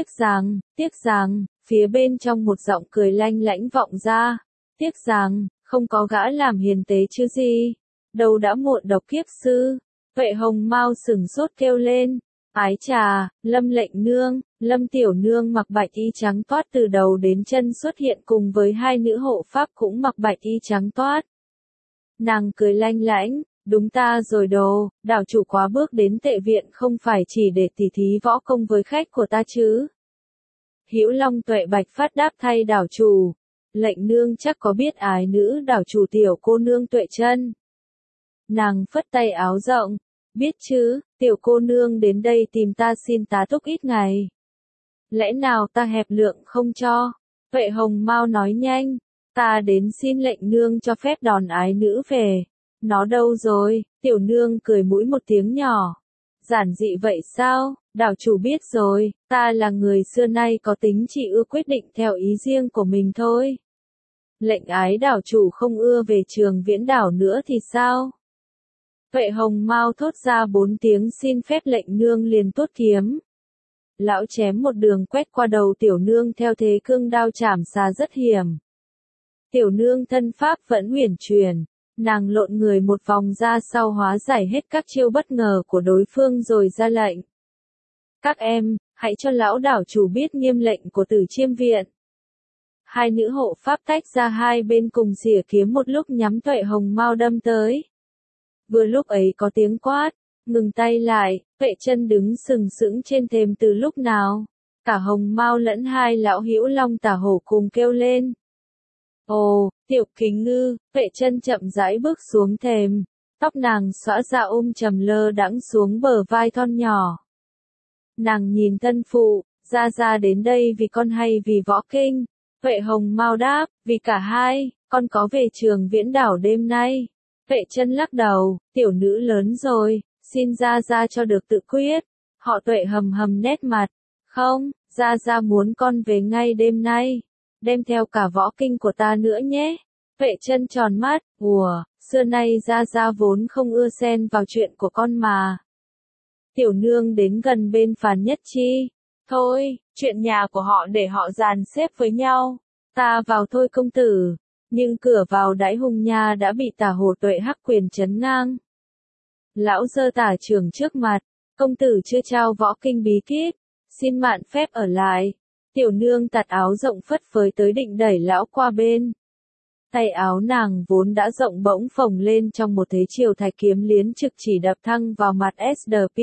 tiếc rằng, phía bên trong một giọng cười lanh lãnh vọng ra, tiếc rằng, không có gã làm hiền tế chứ gì, đâu đã muộn độc kiếp sư. Tuệ Hồng mau sừng sốt kêu lên, ái trà, Lâm lệnh nương, Lâm tiểu nương mặc bạch y trắng toát từ đầu đến chân xuất hiện cùng với hai nữ hộ pháp cũng mặc bạch y trắng toát. Nàng cười lanh lãnh, đúng ta rồi đồ, đảo chủ quá bước đến tệ viện không phải chỉ để tỉ thí võ công với khách của ta chứ. Hữu Long Tuệ bạch phát đáp thay đảo chủ, lệnh nương chắc có biết ái nữ đảo chủ tiểu cô nương Tuệ Chân. Nàng phất tay áo rộng, biết chứ, tiểu cô nương đến đây tìm ta xin tá túc ít ngày. Lẽ nào ta hẹp lượng không cho? Tuệ Hồng mau nói nhanh, ta đến xin lệnh nương cho phép đón ái nữ về. Nó đâu rồi? Tiểu nương cười mũi một tiếng nhỏ. Giản dị vậy sao? Đảo chủ biết rồi, ta là người xưa nay có tính chỉ ưa quyết định theo ý riêng của mình thôi. Lệnh ái đảo chủ không ưa về Trường Viễn đảo nữa thì sao? Tuệ Hồng mau thốt ra 4 tiếng xin phép lệnh nương liền tuốt kiếm. Lão chém một đường quét qua đầu tiểu nương theo thế cương đao chảm xa rất hiểm. Tiểu nương thân pháp vẫn huyền truyền, nàng lộn người một vòng ra sau hóa giải hết các chiêu bất ngờ của đối phương rồi ra lệnh. Các em, hãy cho lão đảo chủ biết nghiêm lệnh của Tử Chiêm viện. Hai nữ hộ pháp tách ra hai bên cùng xỉa kiếm một lúc nhắm Tuệ Hồng mau đâm tới. Vừa lúc ấy có tiếng quát, ngừng tay lại, Tuệ Chân đứng sừng sững trên thềm từ lúc nào. Cả Hồng Mao lẫn hai lão Hữu Long Tả Hổ cùng kêu lên. Ồ, Tiểu Kính Ngư, Tuệ Chân chậm rãi bước xuống thềm, tóc nàng xõa ra trầm lơ đãng xuống bờ vai thon nhỏ. Nàng nhìn thân phụ, ra đến đây vì con hay vì võ kinh? Tuệ Hồng Mao đáp, vì cả hai, con có về Trường Viễn đảo đêm nay. Tuệ Chân lắc đầu, tiểu nữ lớn rồi, xin ra cho được tự quyết. Họ Tuệ hầm nét mặt, không, ra muốn con về ngay đêm nay, đem theo cả võ kinh của ta nữa nhé. Tuệ Chân tròn mắt, xưa nay ra vốn không ưa xen vào chuyện của con mà. Tiểu nương đến gần bên Phàn Nhất Chi, thôi, chuyện nhà của họ để họ dàn xếp với nhau, ta vào thôi công tử. Nhưng cửa vào đãi hùng nha đã bị Tả Hồ Tuệ hắc quyền chấn ngang. Lão giơ tả chưởng trước mặt, công tử chưa trao võ kinh bí kíp, xin mạn phép ở lại. Tiểu nương tạt áo rộng phất phới tới định đẩy lão qua bên. Tay áo nàng vốn đã rộng bỗng phồng lên trong một thế chiều thạch kiếm liến trực chỉ đập thăng vào mặt SDP.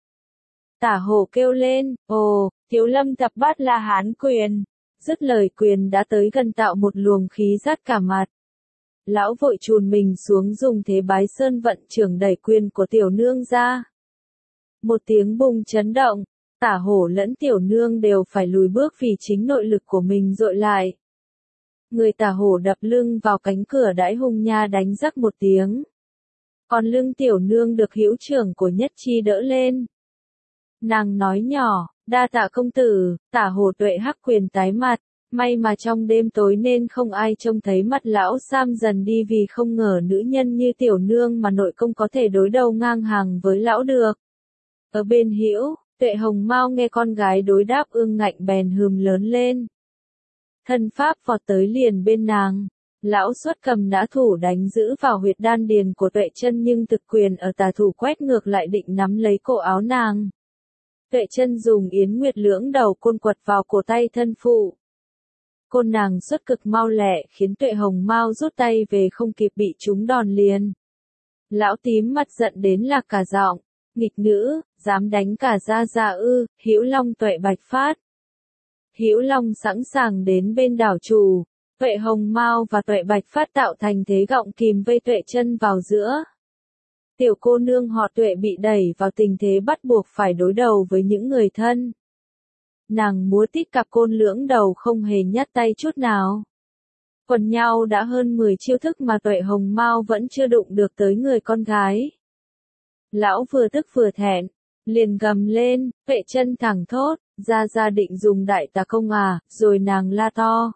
Tả hổ kêu lên, ồ, Thiếu Lâm thập bát La Hán quyền. Dứt lời quyền đã tới gần tạo một luồng khí rát cả mặt. Lão vội chùn mình xuống dùng thế bái sơn vận trưởng đẩy quyền của tiểu nương ra. Một tiếng bùng chấn động, tả hổ lẫn tiểu nương đều phải lùi bước vì chính nội lực của mình dội lại. Người tả hổ đập lưng vào cánh cửa đãi hung nha đánh rắc một tiếng. Còn lưng tiểu nương được hữu trưởng của Nhất Chi đỡ lên. Nàng nói nhỏ, đa tạ công tử, tả hổ tuệ hắc quyền tái mặt. May mà trong đêm tối nên không ai trông thấy mặt lão Sam dần đi vì không ngờ nữ nhân như tiểu nương mà nội công có thể đối đầu ngang hàng với lão được. Ở bên hữu, Tuệ Hồng Mao nghe con gái đối đáp ương ngạnh bèn hừm lớn lên. Thân pháp vọt tới liền bên nàng. Lão xuất cầm nã thủ đánh giữ vào huyệt đan điền của Tuệ Chân nhưng thực quyền ở tà thủ quét ngược lại định nắm lấy cổ áo nàng. Tuệ Chân dùng yến nguyệt lưỡng đầu côn quật vào cổ tay thân phụ. Côn nàng xuất cực mau lẹ khiến Tuệ Hồng Mao rút tay về không kịp bị trúng đòn liền. Lão tím mặt giận đến lạc cả giọng, nghịch nữ, dám đánh cả gia gia ư? Hữu Long Tuệ Bạch phát. Hữu Long sẵn sàng đến bên đảo chủ, Tuệ Hồng Mao và Tuệ Bạch phát tạo thành thế gọng kìm vây Tuệ Chân vào giữa. Tiểu cô nương họ Tuệ bị đẩy vào tình thế bắt buộc phải đối đầu với những người thân. Nàng múa tít cặp côn lưỡng đầu không hề nhát tay chút nào. Quần nhau đã hơn 10 chiêu thức mà Tuệ Hồng Mao vẫn chưa đụng được tới người con gái. Lão vừa tức vừa thẹn, liền gầm lên, Tuệ Chân thẳng thốt, gia định dùng đại tà công à, rồi nàng la to.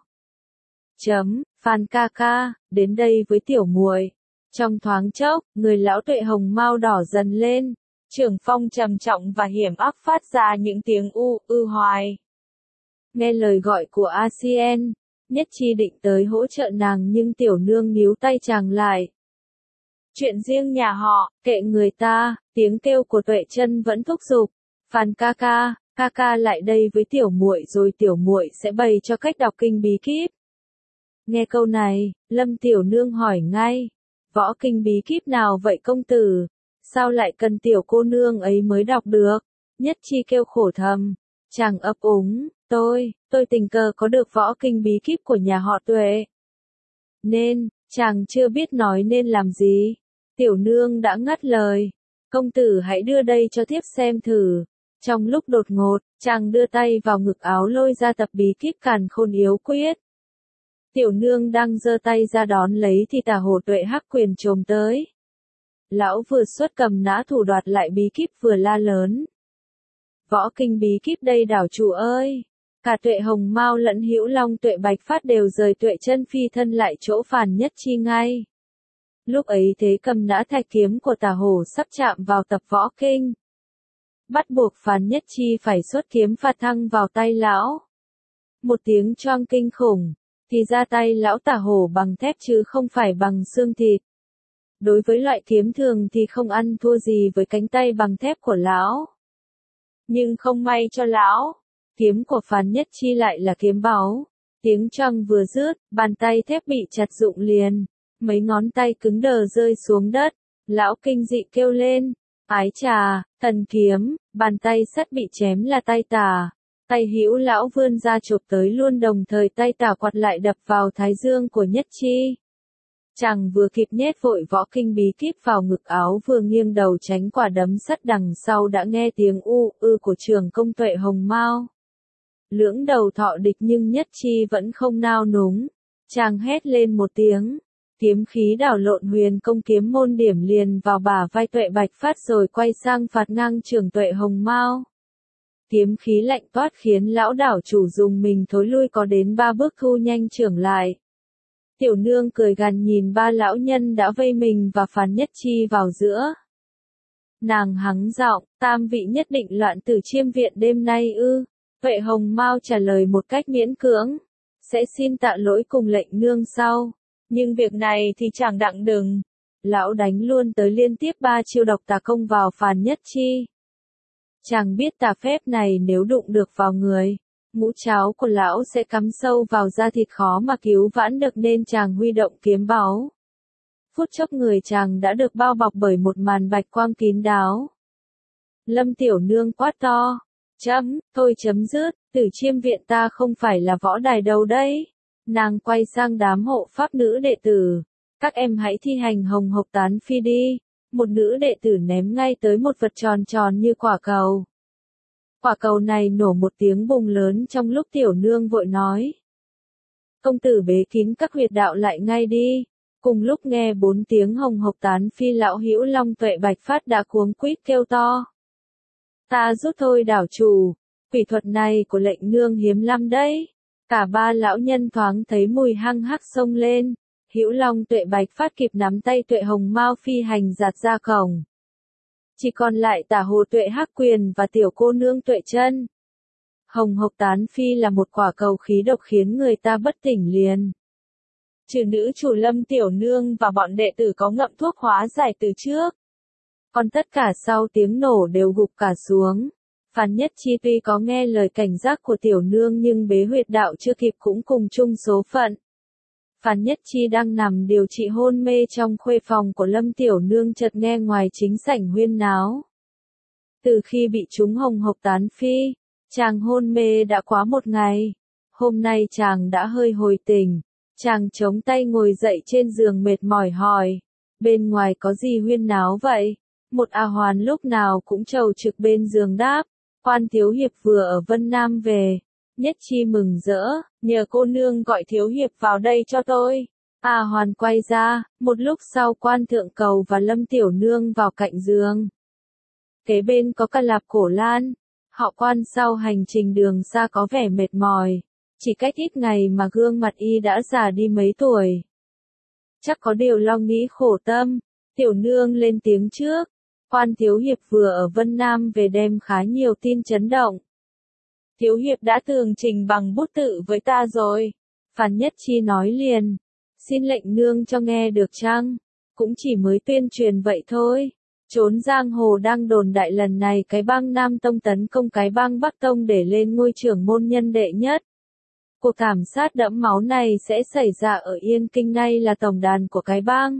Phan ca ca, đến đây với tiểu muội. Trong thoáng chốc, người lão Tuệ Hồng Mao đỏ dần lên. Trưởng phong trầm trọng và hiểm ác phát ra những tiếng hoài. Nghe lời gọi của ASEAN, Nhất Chi định tới hỗ trợ nàng nhưng tiểu nương níu tay chàng lại. Chuyện riêng nhà họ, kệ người ta, tiếng kêu của Tuệ Chân vẫn thúc giục. Phan ca ca lại đây với tiểu muội rồi tiểu muội sẽ bày cho cách đọc kinh bí kíp. Nghe câu này, Lâm tiểu nương hỏi ngay, võ kinh bí kíp nào vậy công tử? Sao lại cần tiểu cô nương ấy mới đọc được? Nhất Chi kêu khổ thầm. Chàng ấp úng, tôi tình cờ có được võ kinh bí kíp của nhà họ Tuệ. Nên, chàng chưa biết nói nên làm gì. Tiểu nương đã ngắt lời. Công tử hãy đưa đây cho thiếp xem thử. Trong lúc đột ngột, chàng đưa tay vào ngực áo lôi ra tập bí kíp Càn Khôn Yếu Quyết. Tiểu nương đang giơ tay ra đón lấy thì tà hổ Tuệ hắc quyền chồm tới. Lão vừa xuất cầm nã thủ đoạt lại bí kíp vừa la lớn. Võ kinh bí kíp đây đảo chủ ơi! Cả Tuệ Hồng Mao lẫn Hữu Long Tuệ Bạch phát đều rời Tuệ Chân phi thân lại chỗ Phàn Nhất Chi ngay. Lúc ấy thế cầm nã thạch kiếm của tà hổ sắp chạm vào tập võ kinh. Bắt buộc Phàn Nhất Chi phải xuất kiếm phạt thăng vào tay lão. Một tiếng choang kinh khủng, thì ra tay lão tà hổ bằng thép chứ không phải bằng xương thịt. Đối với loại kiếm thường thì không ăn thua gì với cánh tay bằng thép của lão. Nhưng không may cho lão, kiếm của Phàn Nhất Chi lại là kiếm báu. Tiếng choang vừa dứt, bàn tay thép bị chặt rụng liền. Mấy ngón tay cứng đờ rơi xuống đất. Lão kinh dị kêu lên. Ái chà, thần kiếm, bàn tay sắt bị chém là tay tà. Tay hữu lão vươn ra chụp tới luôn đồng thời tay tà quạt lại đập vào thái dương của Nhất Chi. Chàng vừa kịp nhét vội võ kinh bí kíp vào ngực áo vừa nghiêng đầu tránh quả đấm sắt đằng sau đã nghe tiếng của trưởng công Tuệ Hồng Mao. Lưỡng đầu thọ địch nhưng Nhất Chi vẫn không nao núng. Chàng hét lên một tiếng. Kiếm khí đảo lộn huyền công kiếm môn điểm liền vào bả vai Tuệ Bạch phát rồi quay sang phạt ngang trưởng Tuệ Hồng Mao. Kiếm khí lạnh toát khiến lão đảo chủ dùng mình thối lui có đến 3 bước thu nhanh trưởng lại. Tiểu nương cười gằn nhìn ba lão nhân đã vây mình và Phàn Nhất Chi vào giữa. Nàng hắng giọng, tam vị nhất định loạn tử chiêm viện đêm nay ư? Tuệ Hồng Mao trả lời một cách miễn cưỡng. Sẽ xin tạ lỗi cùng lệnh nương sau. Nhưng việc này thì chẳng đặng đừng. Lão đánh luôn tới liên tiếp 3 chiêu độc tà công vào Phàn Nhất Chi. Chàng biết tà phép này nếu đụng được vào người, ngũ cháo của lão sẽ cắm sâu vào da thịt khó mà cứu vãn được nên chàng huy động kiếm báu. Phút chốc người chàng đã được bao bọc bởi một màn bạch quang kín đáo. Lâm Tiểu Nương quát to. Thôi chấm dứt, Tử Chiêm viện ta không phải là võ đài đâu đấy. Nàng quay sang đám hộ pháp nữ đệ tử. Các em hãy thi hành hồng hộc tán phi đi. Một nữ đệ tử ném ngay tới một vật tròn tròn như quả cầu. Quả cầu này nổ một tiếng bùng lớn trong lúc Tiểu Nương vội nói. Công tử bế kín các huyệt đạo lại ngay đi. Cùng lúc nghe 4 tiếng hồng hộc tán phi, lão Hữu Long Tuệ Bạch Phát đã cuống quýt kêu to. Ta rút thôi đảo chủ, quỷ thuật này của lệnh nương hiếm lắm đấy. Cả ba lão nhân thoáng thấy mùi hăng hắc xông lên. Hữu Long Tuệ Bạch Phát kịp nắm tay Tuệ Hồng Mao phi hành giạt ra cổng. Chỉ còn lại Tả Hồ Tuệ Hắc Quyền và tiểu cô nương Tuệ Chân. Hồng hộc tán phi là một quả cầu khí độc khiến người ta bất tỉnh liền. Trừ nữ chủ Lâm Tiểu Nương và bọn đệ tử có ngậm thuốc hóa giải từ trước. Còn tất cả sau tiếng nổ đều gục cả xuống. Phàn Nhất Chi tuy có nghe lời cảnh giác của Tiểu Nương nhưng bế huyệt đạo chưa kịp cũng cùng chung số phận. Phàn Nhất Chi đang nằm điều trị hôn mê trong khuê phòng của Lâm Tiểu Nương chợt nghe ngoài chính sảnh huyên náo. Từ khi bị trúng hồng hộc tán phi, chàng hôn mê đã quá 1 ngày. Hôm nay chàng đã hơi hồi tỉnh. Chàng chống tay ngồi dậy trên giường mệt mỏi hỏi. Bên ngoài có gì huyên náo vậy? Một A Hoàn lúc nào cũng trầu trực bên giường đáp. Quan thiếu hiệp vừa ở Vân Nam về. Nhất Chi mừng rỡ, nhờ cô nương gọi thiếu hiệp vào đây cho tôi. A Hoàn quay ra, một lúc sau Quan Thượng Cầu và Lâm Tiểu Nương vào cạnh giường. Kế bên có cả Lạp Cổ Lan. Họ Quan sau hành trình đường xa có vẻ mệt mỏi. Chỉ cách ít ngày mà gương mặt y đã già đi mấy tuổi. Chắc có điều lo nghĩ khổ tâm. Tiểu Nương lên tiếng trước. Quan thiếu hiệp vừa ở Vân Nam về đem khá nhiều tin chấn động. Thiếu hiệp đã tường trình bằng bút tự với ta rồi. Phàn Nhất Chi nói liền. Xin lệnh nương cho nghe được chăng? Cũng chỉ mới tuyên truyền vậy thôi. Trốn giang hồ đang đồn đại lần này cái bang Nam Tông tấn công cái bang Bắc Tông để lên ngôi trưởng môn nhân đệ nhất. Cuộc thảm sát đẫm máu này sẽ xảy ra ở Yên Kinh, nay là tổng đàn của cái bang.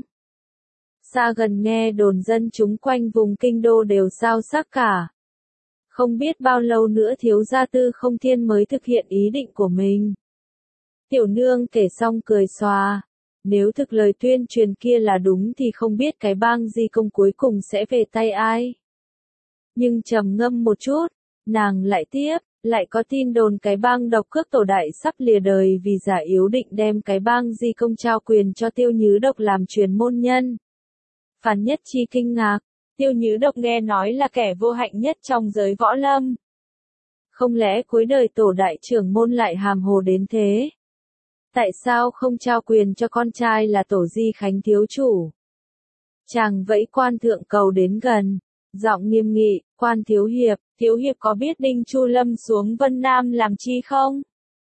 Xa gần nghe đồn dân chúng quanh vùng kinh đô đều xao xác cả. Không biết bao lâu nữa thiếu gia Tư Không Thiên mới thực hiện ý định của mình. Tiểu Nương kể xong cười xòa. Nếu thực lời tuyên truyền kia là đúng thì không biết cái bang Di Công cuối cùng sẽ về tay ai. Nhưng trầm ngâm một chút, nàng lại tiếp, lại có tin đồn cái bang Độc Cước Tổ Đại sắp lìa đời vì giả yếu định đem cái bang Di Công trao quyền cho Tiêu Nhứ Độc làm truyền môn nhân. Phàn Nhất Chi kinh ngạc, Tiêu Nhứ Độc nghe nói là kẻ vô hạnh nhất trong giới võ lâm. Không lẽ cuối đời tổ đại trưởng môn lại hàm hồ đến thế? Tại sao không trao quyền cho con trai là Tổ Di Khánh thiếu chủ? Chàng vẫy Quan Thượng Cầu đến gần, giọng nghiêm nghị, Quan thiếu hiệp có biết Đinh Chu Lâm xuống Vân Nam làm chi không?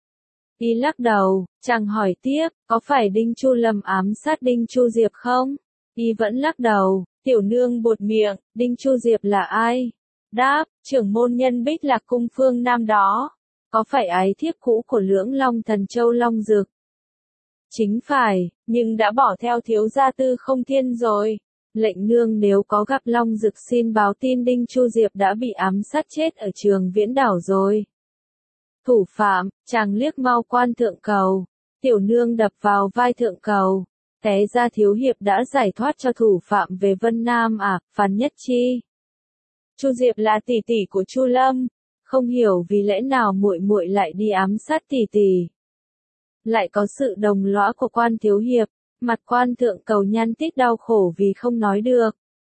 Y lắc đầu, chàng hỏi tiếp, có phải Đinh Chu Lâm ám sát Đinh Chu Diệp không? Y vẫn lắc đầu. Tiểu Nương buột miệng, Đinh Chu Diệp là ai? Đáp, trưởng môn nhân Bích Lạc Cung phương Nam đó. Có phải ái thiếp cũ của Lưỡng Long Thần Châu Long Dực? Chính phải, nhưng đã bỏ theo thiếu gia Tư Không Thiên rồi. Lệnh nương nếu có gặp Long Dực xin báo tin Đinh Chu Diệp đã bị ám sát chết ở Trường Viễn Đảo rồi. Thủ phạm, chàng liếc mau Quan Thượng Cầu. Tiểu Nương đập vào vai Thượng Cầu. Té ra thiếu hiệp đã giải thoát cho thủ phạm về Vân Nam à? Phàn Nhất Chi. Chu Diệp là tỷ tỷ của Chu Lâm, không hiểu vì lẽ nào muội muội lại đi ám sát tỷ tỷ. Lại có sự đồng lõa của Quan thiếu hiệp, mặt Quan Thượng Cầu nhăn tít đau khổ vì không nói được.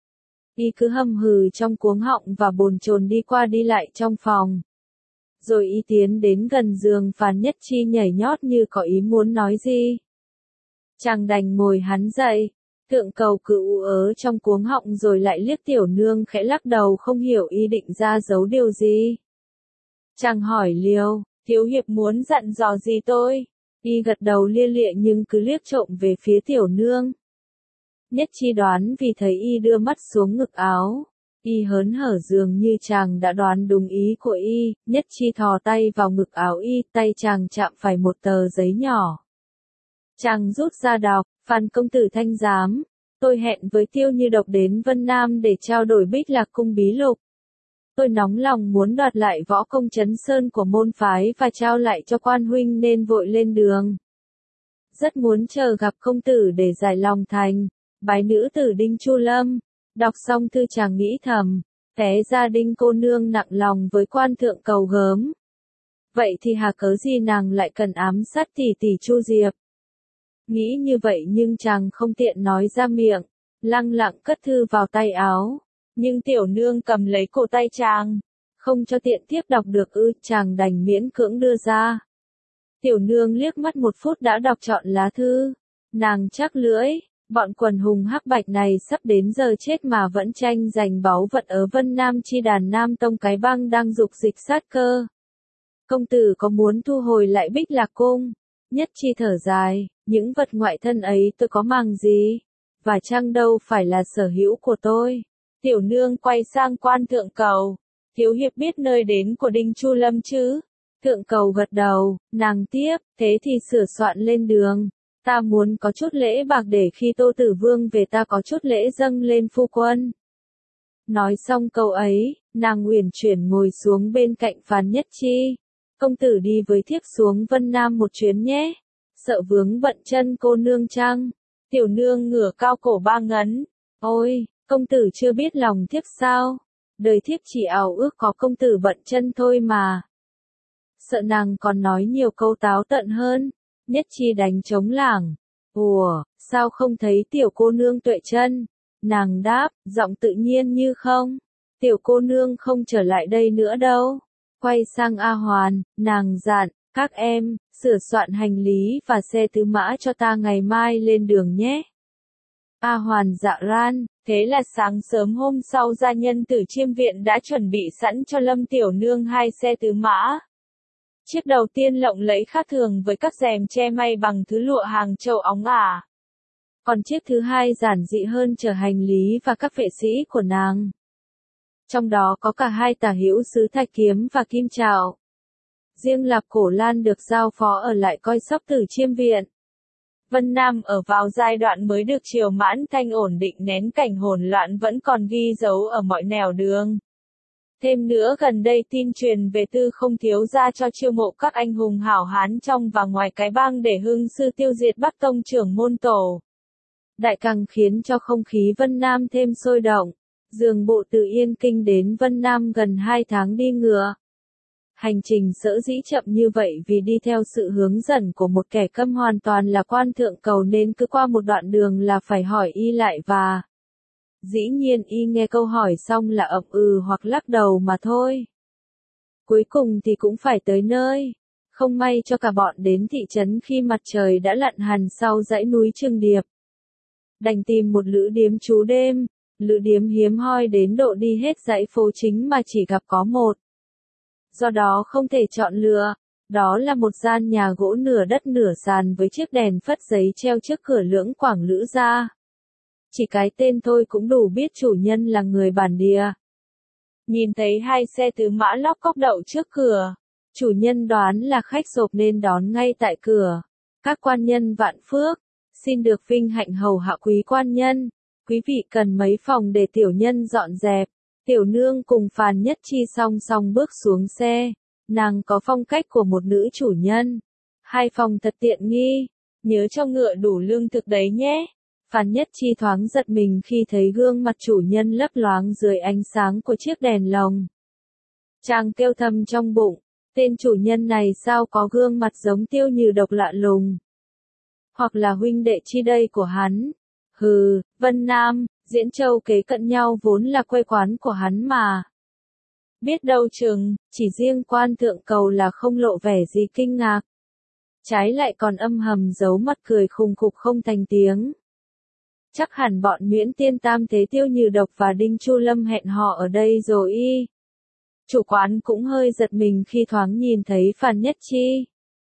Y cứ hầm hừ trong cuống họng và bồn chồn đi qua đi lại trong phòng. Rồi y tiến đến gần giường Phàn Nhất Chi nhảy nhót như có ý muốn nói gì. Chàng đành ngồi hắn dậy. Thượng Cầu cứ ú ớ trong cuống họng rồi lại liếc Tiểu Nương khẽ lắc đầu không hiểu y định ra giấu điều gì. Chàng hỏi liều, thiếu hiệp muốn dặn dò gì tôi? Y gật đầu lia lịa nhưng cứ liếc trộm về phía Tiểu Nương. Nhất Chi đoán vì thấy y đưa mắt xuống ngực áo. Y hớn hở dường như chàng đã đoán đúng ý của y, nhất chi thò tay vào ngực áo y, tay chàng chạm phải một tờ giấy nhỏ. Chàng rút ra đọc, Phan công tử thanh giám, tôi hẹn với Tiêu Như Độc đến Vân Nam để trao đổi Bích Lạc cung bí lục. Tôi nóng lòng muốn đoạt lại võ công Trấn Sơn của môn phái và trao lại cho quan huynh nên vội lên đường. Rất muốn chờ gặp công tử để giải lòng thành, bái nữ tử Đinh Chu Lâm. Đọc xong thư chàng nghĩ thầm, té ra Đinh cô nương nặng lòng với quan thượng cầu gớm. Vậy thì hà cớ gì nàng lại cần ám sát tỷ tỷ Chu Diệp? Nghĩ như vậy nhưng chàng không tiện nói ra miệng, lăng lặng cất thư vào tay áo. Nhưng tiểu nương cầm lấy cổ tay chàng, không cho tiện tiếp đọc được chàng đành miễn cưỡng đưa ra. Tiểu nương liếc mắt một phút đã đọc trọn lá thư, nàng chắc lưỡi. Bọn quần hùng hắc bạch này sắp đến giờ chết mà vẫn tranh giành báu vật ở Vân Nam chi đàn Nam Tông cái băng đang dục dịch sát cơ. Công tử có muốn thu hồi lại Bích Lạc cung? Nhất chi thở dài, những vật ngoại thân ấy tôi có màng gì? Và chăng đâu phải là sở hữu của tôi? Tiểu nương quay sang quan thượng cầu. Thiếu hiệp biết nơi đến của Đinh Chu Lâm chứ? Thượng cầu gật đầu, nàng tiếp, thế thì sửa soạn lên đường. Ta muốn có chút lễ bạc để khi Tô Tử Vương về ta có chút lễ dâng lên phu quân. Nói xong câu ấy, nàng uyển chuyển ngồi xuống bên cạnh Phan Nhất Chi. Công tử đi với thiếp xuống Vân Nam một chuyến nhé. Sợ vướng bận chân cô nương chăng? Tiểu nương ngửa cao cổ ba ngấn. Ôi, công tử chưa biết lòng thiếp sao? Đời thiếp chỉ ảo ước có công tử bận chân thôi mà. Sợ nàng còn nói nhiều câu táo tận hơn. Nhất chi đánh trống lảng. Ủa, sao không thấy tiểu cô nương tuệ chân? Nàng đáp, giọng tự nhiên như không. Tiểu cô nương không trở lại đây nữa đâu. Quay sang A Hoàn, nàng dặn, các em, sửa soạn hành lý và xe tứ mã cho ta ngày mai lên đường nhé. A Hoàn dạ ran, thế là sáng sớm hôm sau gia nhân Tử Chiêm viện đã chuẩn bị sẵn cho Lâm tiểu nương 2 xe tứ mã. Chiếc đầu tiên lộng lẫy khác thường với các rèm che may bằng thứ lụa hàng châu óng ả. Còn chiếc thứ hai giản dị hơn chở hành lý và các vệ sĩ của nàng. Trong đó có cả 2 tả hữu sứ thạch kiếm và kim trảo. Riêng Lạp Cổ Lan được giao phó ở lại coi sóc Tử Chiêm viện. Vân Nam ở vào giai đoạn mới được Triều Mãn Thanh ổn định nén cảnh hỗn loạn vẫn còn ghi dấu ở mọi nẻo đường. Thêm nữa gần đây tin truyền về Tư Không thiếu gia cho chiêu mộ các anh hùng hảo hán trong và ngoài cái bang để hưng sư tiêu diệt Bắc Tông trưởng môn tổ. Đại càng khiến cho không khí Vân Nam thêm sôi động. Dường bộ từ Yên Kinh đến Vân Nam gần 2 tháng đi ngựa. Hành trình sở dĩ chậm như vậy vì đi theo sự hướng dẫn của một kẻ câm hoàn toàn là quan thượng cầu nên cứ qua một đoạn đường là phải hỏi y lại và... Dĩ nhiên y nghe câu hỏi xong là ậm hoặc lắc đầu mà thôi. Cuối cùng thì cũng phải tới nơi. Không may cho cả bọn đến thị trấn khi mặt trời đã lặn hẳn sau dãy núi Trường Điệp. Đành tìm một lữ điếm trú đêm. Lữ điếm hiếm hoi đến độ đi hết dãy phố chính mà chỉ gặp có một. Do đó không thể chọn lựa. Đó là một gian nhà gỗ nửa đất nửa sàn với chiếc đèn phất giấy treo trước cửa lưỡng quảng lữ gia. Chỉ cái tên thôi cũng đủ biết chủ nhân là người bản địa. Nhìn thấy 2 xe tứ mã lóc cóc đậu trước cửa. Chủ nhân đoán là khách sộp nên đón ngay tại cửa. Các quan nhân vạn phước. Xin được vinh hạnh hầu hạ quý quan nhân. Quý vị cần mấy phòng để tiểu nhân dọn dẹp. Tiểu nương cùng Phàn Nhất Chi song song bước xuống xe. Nàng có phong cách của một nữ chủ nhân. 2 phòng thật tiện nghi. Nhớ cho ngựa đủ lương thực đấy nhé. Phàn Nhất Chi thoáng giật mình khi thấy gương mặt chủ nhân lấp loáng dưới ánh sáng của chiếc đèn lồng. Chàng kêu thầm trong bụng, tên chủ nhân này sao có gương mặt giống Tiêu Như Độc lạ lùng. Hoặc là huynh đệ chi đây của hắn. Hừ, Vân Nam, Diễn Châu kế cận nhau vốn là quê quán của hắn mà. Biết đâu chừng, chỉ riêng quan thượng cầu là không lộ vẻ gì kinh ngạc. Trái lại còn âm thầm giấu mặt cười khùng khục không thành tiếng. Chắc hẳn bọn Nguyễn Tiên Tam Thế Tiêu Như Độc và Đinh Chu Lâm hẹn họ ở đây rồi y. Chủ quán cũng hơi giật mình khi thoáng nhìn thấy Phàn Nhất Chi.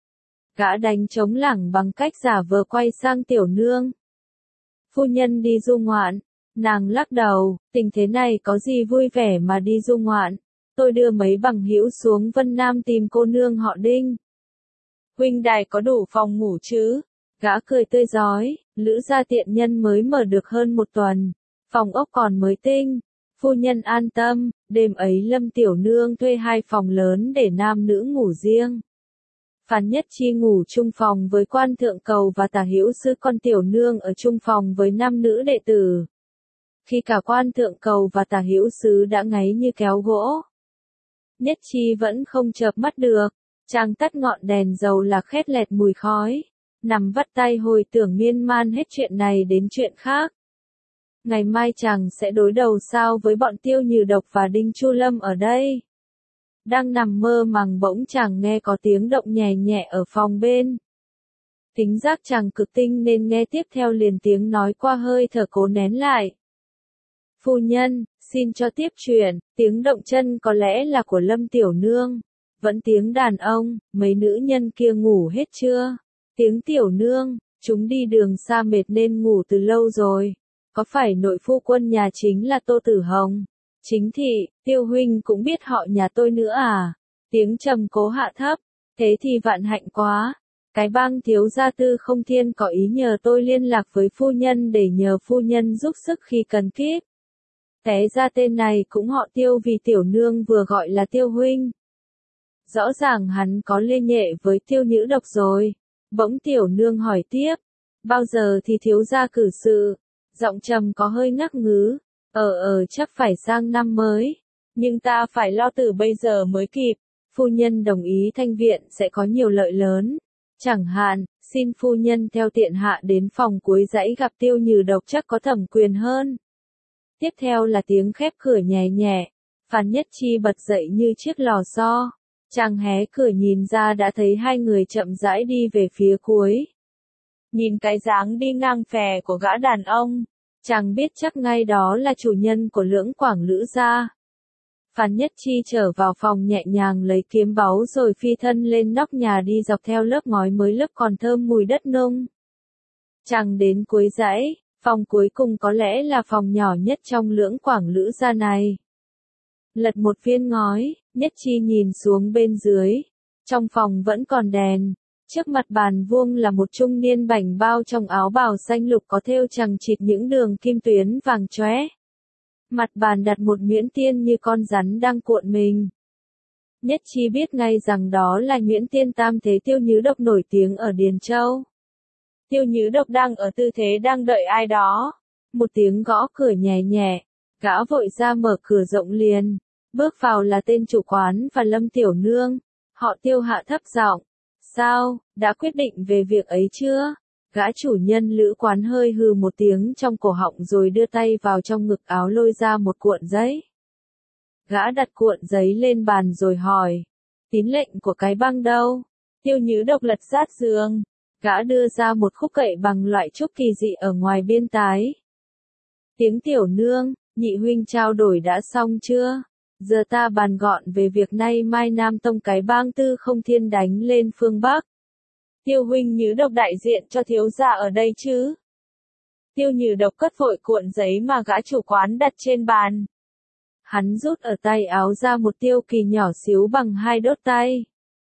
Gã đánh trống lảng bằng cách giả vờ quay sang tiểu nương. Phu nhân đi du ngoạn, Nàng lắc đầu, tình thế này có gì vui vẻ mà đi du ngoạn. Tôi đưa mấy bằng hữu xuống Vân Nam tìm cô nương họ Đinh. Huynh đài có đủ phòng ngủ chứ? Gã cười tươi rói, Lữ gia tiện nhân mới mở được hơn một tuần. Phòng ốc còn mới tinh. Phu nhân an tâm, đêm ấy Lâm Tiểu Nương thuê 2 phòng lớn để nam nữ ngủ riêng. Phàn Nhất Chi ngủ chung phòng với Quan Thượng Cầu và Tả Hữu Sư, con Tiểu Nương ở chung phòng với 5 nữ đệ tử. Khi cả Quan Thượng Cầu và Tả Hữu Sư đã ngáy như kéo gỗ, Nhất Chi vẫn không chợp mắt được. Chàng tắt ngọn đèn dầu là khét lẹt mùi khói, nằm vắt tay hồi tưởng miên man hết chuyện này đến chuyện khác. Ngày mai chàng sẽ đối đầu sao với bọn Tiêu Nhừ Độc và Đinh Chu Lâm ở đây. Đang nằm mơ màng bỗng chàng nghe có tiếng động nhẹ nhẹ ở phòng bên. Tính giác chàng cực tinh nên nghe tiếp theo liền tiếng nói qua hơi thở cố nén lại. Phu nhân, xin cho tiếp chuyện, tiếng động chân có lẽ là của Lâm Tiểu Nương. Vẫn tiếng đàn ông, mấy nữ nhân kia ngủ hết chưa? Tiếng Tiểu Nương, chúng đi đường xa mệt nên ngủ từ lâu rồi. Có phải nội phu quân nhà chính là Tô Tử Hồng? Chính thị, Tiêu huynh cũng biết họ nhà tôi nữa à? Tiếng trầm cố hạ thấp, thế thì vạn hạnh quá. Cái bang thiếu gia Tư Không Thiên có ý nhờ tôi liên lạc với phu nhân để nhờ phu nhân giúp sức khi cần kíp. Té ra tên này cũng họ Tiêu vì Tiểu Nương vừa gọi là Tiêu huynh. Rõ ràng hắn có liên nhệ với Tiêu Nhữ Độc rồi. Bỗng Tiểu Nương hỏi tiếp, bao giờ thì thiếu gia cử sự? Giọng trầm có hơi ngắc ngứ, chắc phải sang năm mới, nhưng ta phải lo từ bây giờ mới kịp. Phu nhân đồng ý Thanh viện sẽ có nhiều lợi lớn, chẳng hạn, xin phu nhân theo tiện hạ đến phòng cuối dãy gặp Tiêu Nhừ Độc chắc có thẩm quyền hơn. Tiếp theo là tiếng khép cửa nhẹ nhẹ, Phàn Nhất Chi bật dậy như chiếc lò xo. Chàng hé cửa nhìn ra đã thấy 2 người chậm rãi đi về phía cuối. Nhìn cái dáng đi ngang phè của gã đàn ông, chàng biết chắc ngay đó là chủ nhân của Lưỡng Quảng Lữ gia. Phàn Nhất Chi trở vào phòng nhẹ nhàng lấy kiếm báu rồi phi thân lên nóc nhà đi dọc theo lớp ngói mới lấp còn thơm mùi đất nung. Chàng đến cuối dãy, phòng cuối cùng có lẽ là phòng nhỏ nhất trong Lưỡng Quảng Lữ gia này. Lật một viên ngói, Nhất Chi nhìn xuống bên dưới. Trong phòng vẫn còn đèn. Trước mặt bàn vuông là một trung niên bảnh bao trong áo bào xanh lục có thêu chằng chịt những đường kim tuyến vàng chóe. Mặt bàn đặt một nhuyễn tiên như con rắn đang cuộn mình. Nhất Chi biết ngay rằng đó là nhuyễn tiên tam thế Tiêu Nhứ Độc nổi tiếng ở Điền Châu. Tiêu Nhứ Độc đang ở tư thế đang đợi ai đó. Một tiếng gõ cửa nhẹ nhẹ, gã vội ra mở cửa rộng liền. Bước vào là tên chủ quán và Lâm Tiểu Nương. Họ Tiêu hạ thấp giọng. Sao, đã quyết định về việc ấy chưa? Gã chủ nhân lữ quán hơi hừ một tiếng trong cổ họng rồi đưa tay vào trong ngực áo lôi ra một cuộn giấy. Gã đặt cuộn giấy lên bàn rồi hỏi. Tín lệnh của cái băng đâu? Tiêu Nhứ Độc lật sát giường. Gã đưa ra một khúc cậy bằng loại trúc kỳ dị ở ngoài biên tái. Tiếng Tiểu Nương, nhị huynh trao đổi đã xong chưa? Giờ ta bàn gọn về việc nay mai Nam Tông cái bang Tư Không Thiên đánh lên phương Bắc. Tiêu huynh Nhứ Độc đại diện cho thiếu gia ở đây chứ? Tiêu Nhừ Độc cất vội cuộn giấy mà gã chủ quán đặt trên bàn. Hắn rút ở tay áo ra một tiêu kỳ nhỏ xíu bằng 2 đốt tay.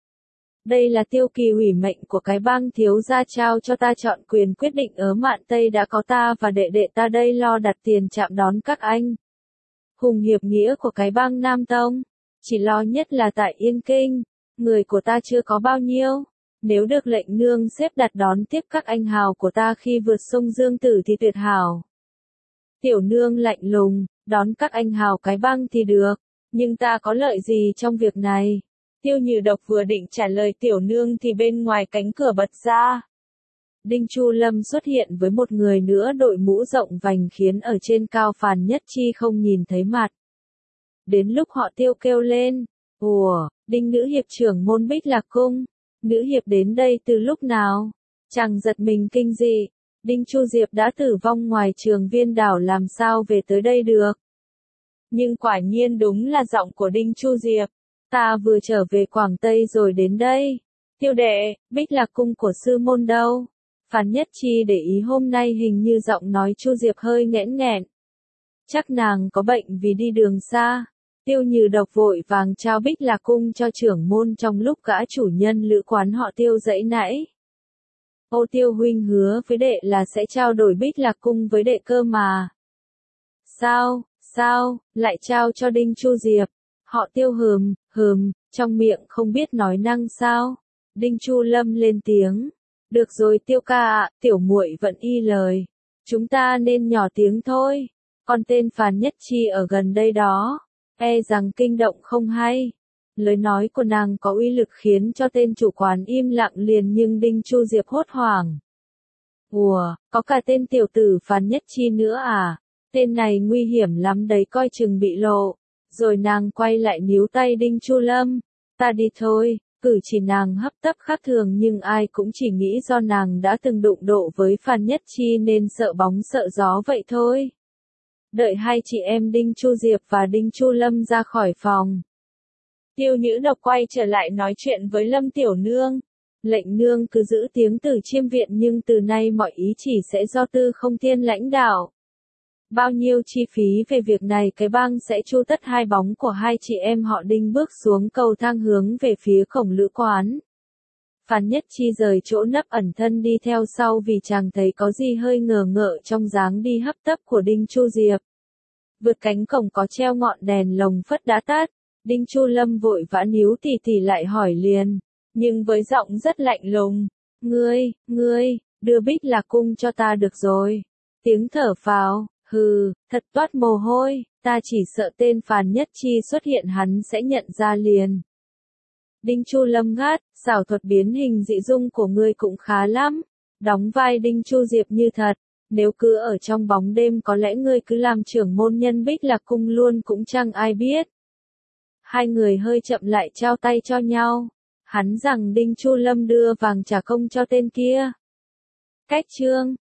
Đây là tiêu kỳ hủy mệnh của cái bang thiếu gia trao cho ta chọn quyền quyết định ở Mạn Tây, đã có ta và đệ đệ ta đây lo đặt tiền chạm đón các anh. Hùng hiệp nghĩa của cái bang Nam Tông, chỉ lo nhất là tại Yên Kinh, người của ta chưa có bao nhiêu. Nếu được lệnh nương xếp đặt đón tiếp các anh hào của ta khi vượt sông Dương Tử thì tuyệt hảo. Tiểu nương lạnh lùng, đón các anh hào cái bang thì được, nhưng ta có lợi gì trong việc này? Tiêu Nhừ Độc vừa định trả lời tiểu nương thì bên ngoài cánh cửa bật ra. Đinh Chu Lâm xuất hiện với một người nữa đội mũ rộng vành khiến ở trên cao Phàn Nhất Chi không nhìn thấy mặt. Đến lúc họ Tiêu kêu lên, ủa, Đinh nữ hiệp trưởng môn Bích Lạc Cung, nữ hiệp đến đây từ lúc nào? Chàng giật mình kinh dị, Đinh Chu Diệp đã tử vong ngoài Trường Viên Đảo làm sao về tới đây được? Nhưng quả nhiên đúng là giọng của Đinh Chu Diệp, ta vừa trở về Quảng Tây rồi đến đây. Tiêu đệ, Bích Lạc Cung của sư môn đâu? Phàn Nhất Chi để ý hôm nay hình như giọng nói Chu Diệp hơi nghẽn nghẹn. Chắc nàng có bệnh vì đi đường xa. Tiêu Như Độc vội vàng trao Bích Lạc Cung cho trưởng môn trong lúc gã chủ nhân lữ quán họ Tiêu dãy nãy. Ô Tiêu huynh hứa với đệ là sẽ trao đổi Bích Lạc Cung với đệ cơ mà. Sao, lại trao cho Đinh Chu Diệp? Họ Tiêu trong miệng không biết nói năng sao? Đinh Chu Lâm lên tiếng. Được rồi Tiêu ca ạ, tiểu muội vẫn y lời. Chúng ta nên nhỏ tiếng thôi. Còn tên Phàn Nhất Chi ở gần đây đó, e rằng kinh động không hay. Lời nói của nàng có uy lực khiến cho tên chủ quán im lặng liền nhưng Đinh Chu Diệp hốt hoảng. Ủa, có cả tên tiểu tử Phàn Nhất Chi nữa à? Tên này nguy hiểm lắm đấy coi chừng bị lộ. Rồi nàng quay lại níu tay Đinh Chu Lâm. Ta đi thôi. Cử chỉ nàng hấp tấp khác thường nhưng ai cũng chỉ nghĩ do nàng đã từng đụng độ với Phàn Nhất Chi nên sợ bóng sợ gió vậy thôi. Đợi hai chị em Đinh Chu Diệp và Đinh Chu Lâm ra khỏi phòng. Tiêu Nhữ Độc quay trở lại nói chuyện với Lâm Tiểu Nương. Lệnh nương cứ giữ tiếng từ Chiêm viện nhưng từ nay mọi ý chỉ sẽ do Tư Không Thiên lãnh đạo. Bao nhiêu chi phí về việc này cái bang sẽ chu tất hai bóng của hai chị em họ Đinh bước xuống cầu thang hướng về phía cổng lữ quán. Phàn Nhất Chi rời chỗ nấp ẩn thân đi theo sau vì chàng thấy có gì hơi ngờ ngợ trong dáng đi hấp tấp của Đinh Chu Diệp. Vượt cánh cổng có treo ngọn đèn lồng phất đã tắt, Đinh Chu Lâm vội vã níu tỉ lại hỏi liền, nhưng với giọng rất lạnh lùng, ngươi, đưa Bích Lạc Cung cho ta được rồi. Tiếng thở phào, thật toát mồ hôi, ta chỉ sợ tên Phàn Nhất Chi xuất hiện hắn sẽ nhận ra liền. Đinh Chu Lâm gắt, xảo thuật biến hình dị dung của ngươi cũng khá lắm, đóng vai Đinh Chu Diệp như thật, nếu cứ ở trong bóng đêm có lẽ ngươi cứ làm trưởng môn nhân Bích Lạc Cung luôn cũng chẳng ai biết. Hai người hơi chậm lại trao tay cho nhau, hắn rằng Đinh Chu Lâm đưa vàng trả công cho tên kia. Cách chương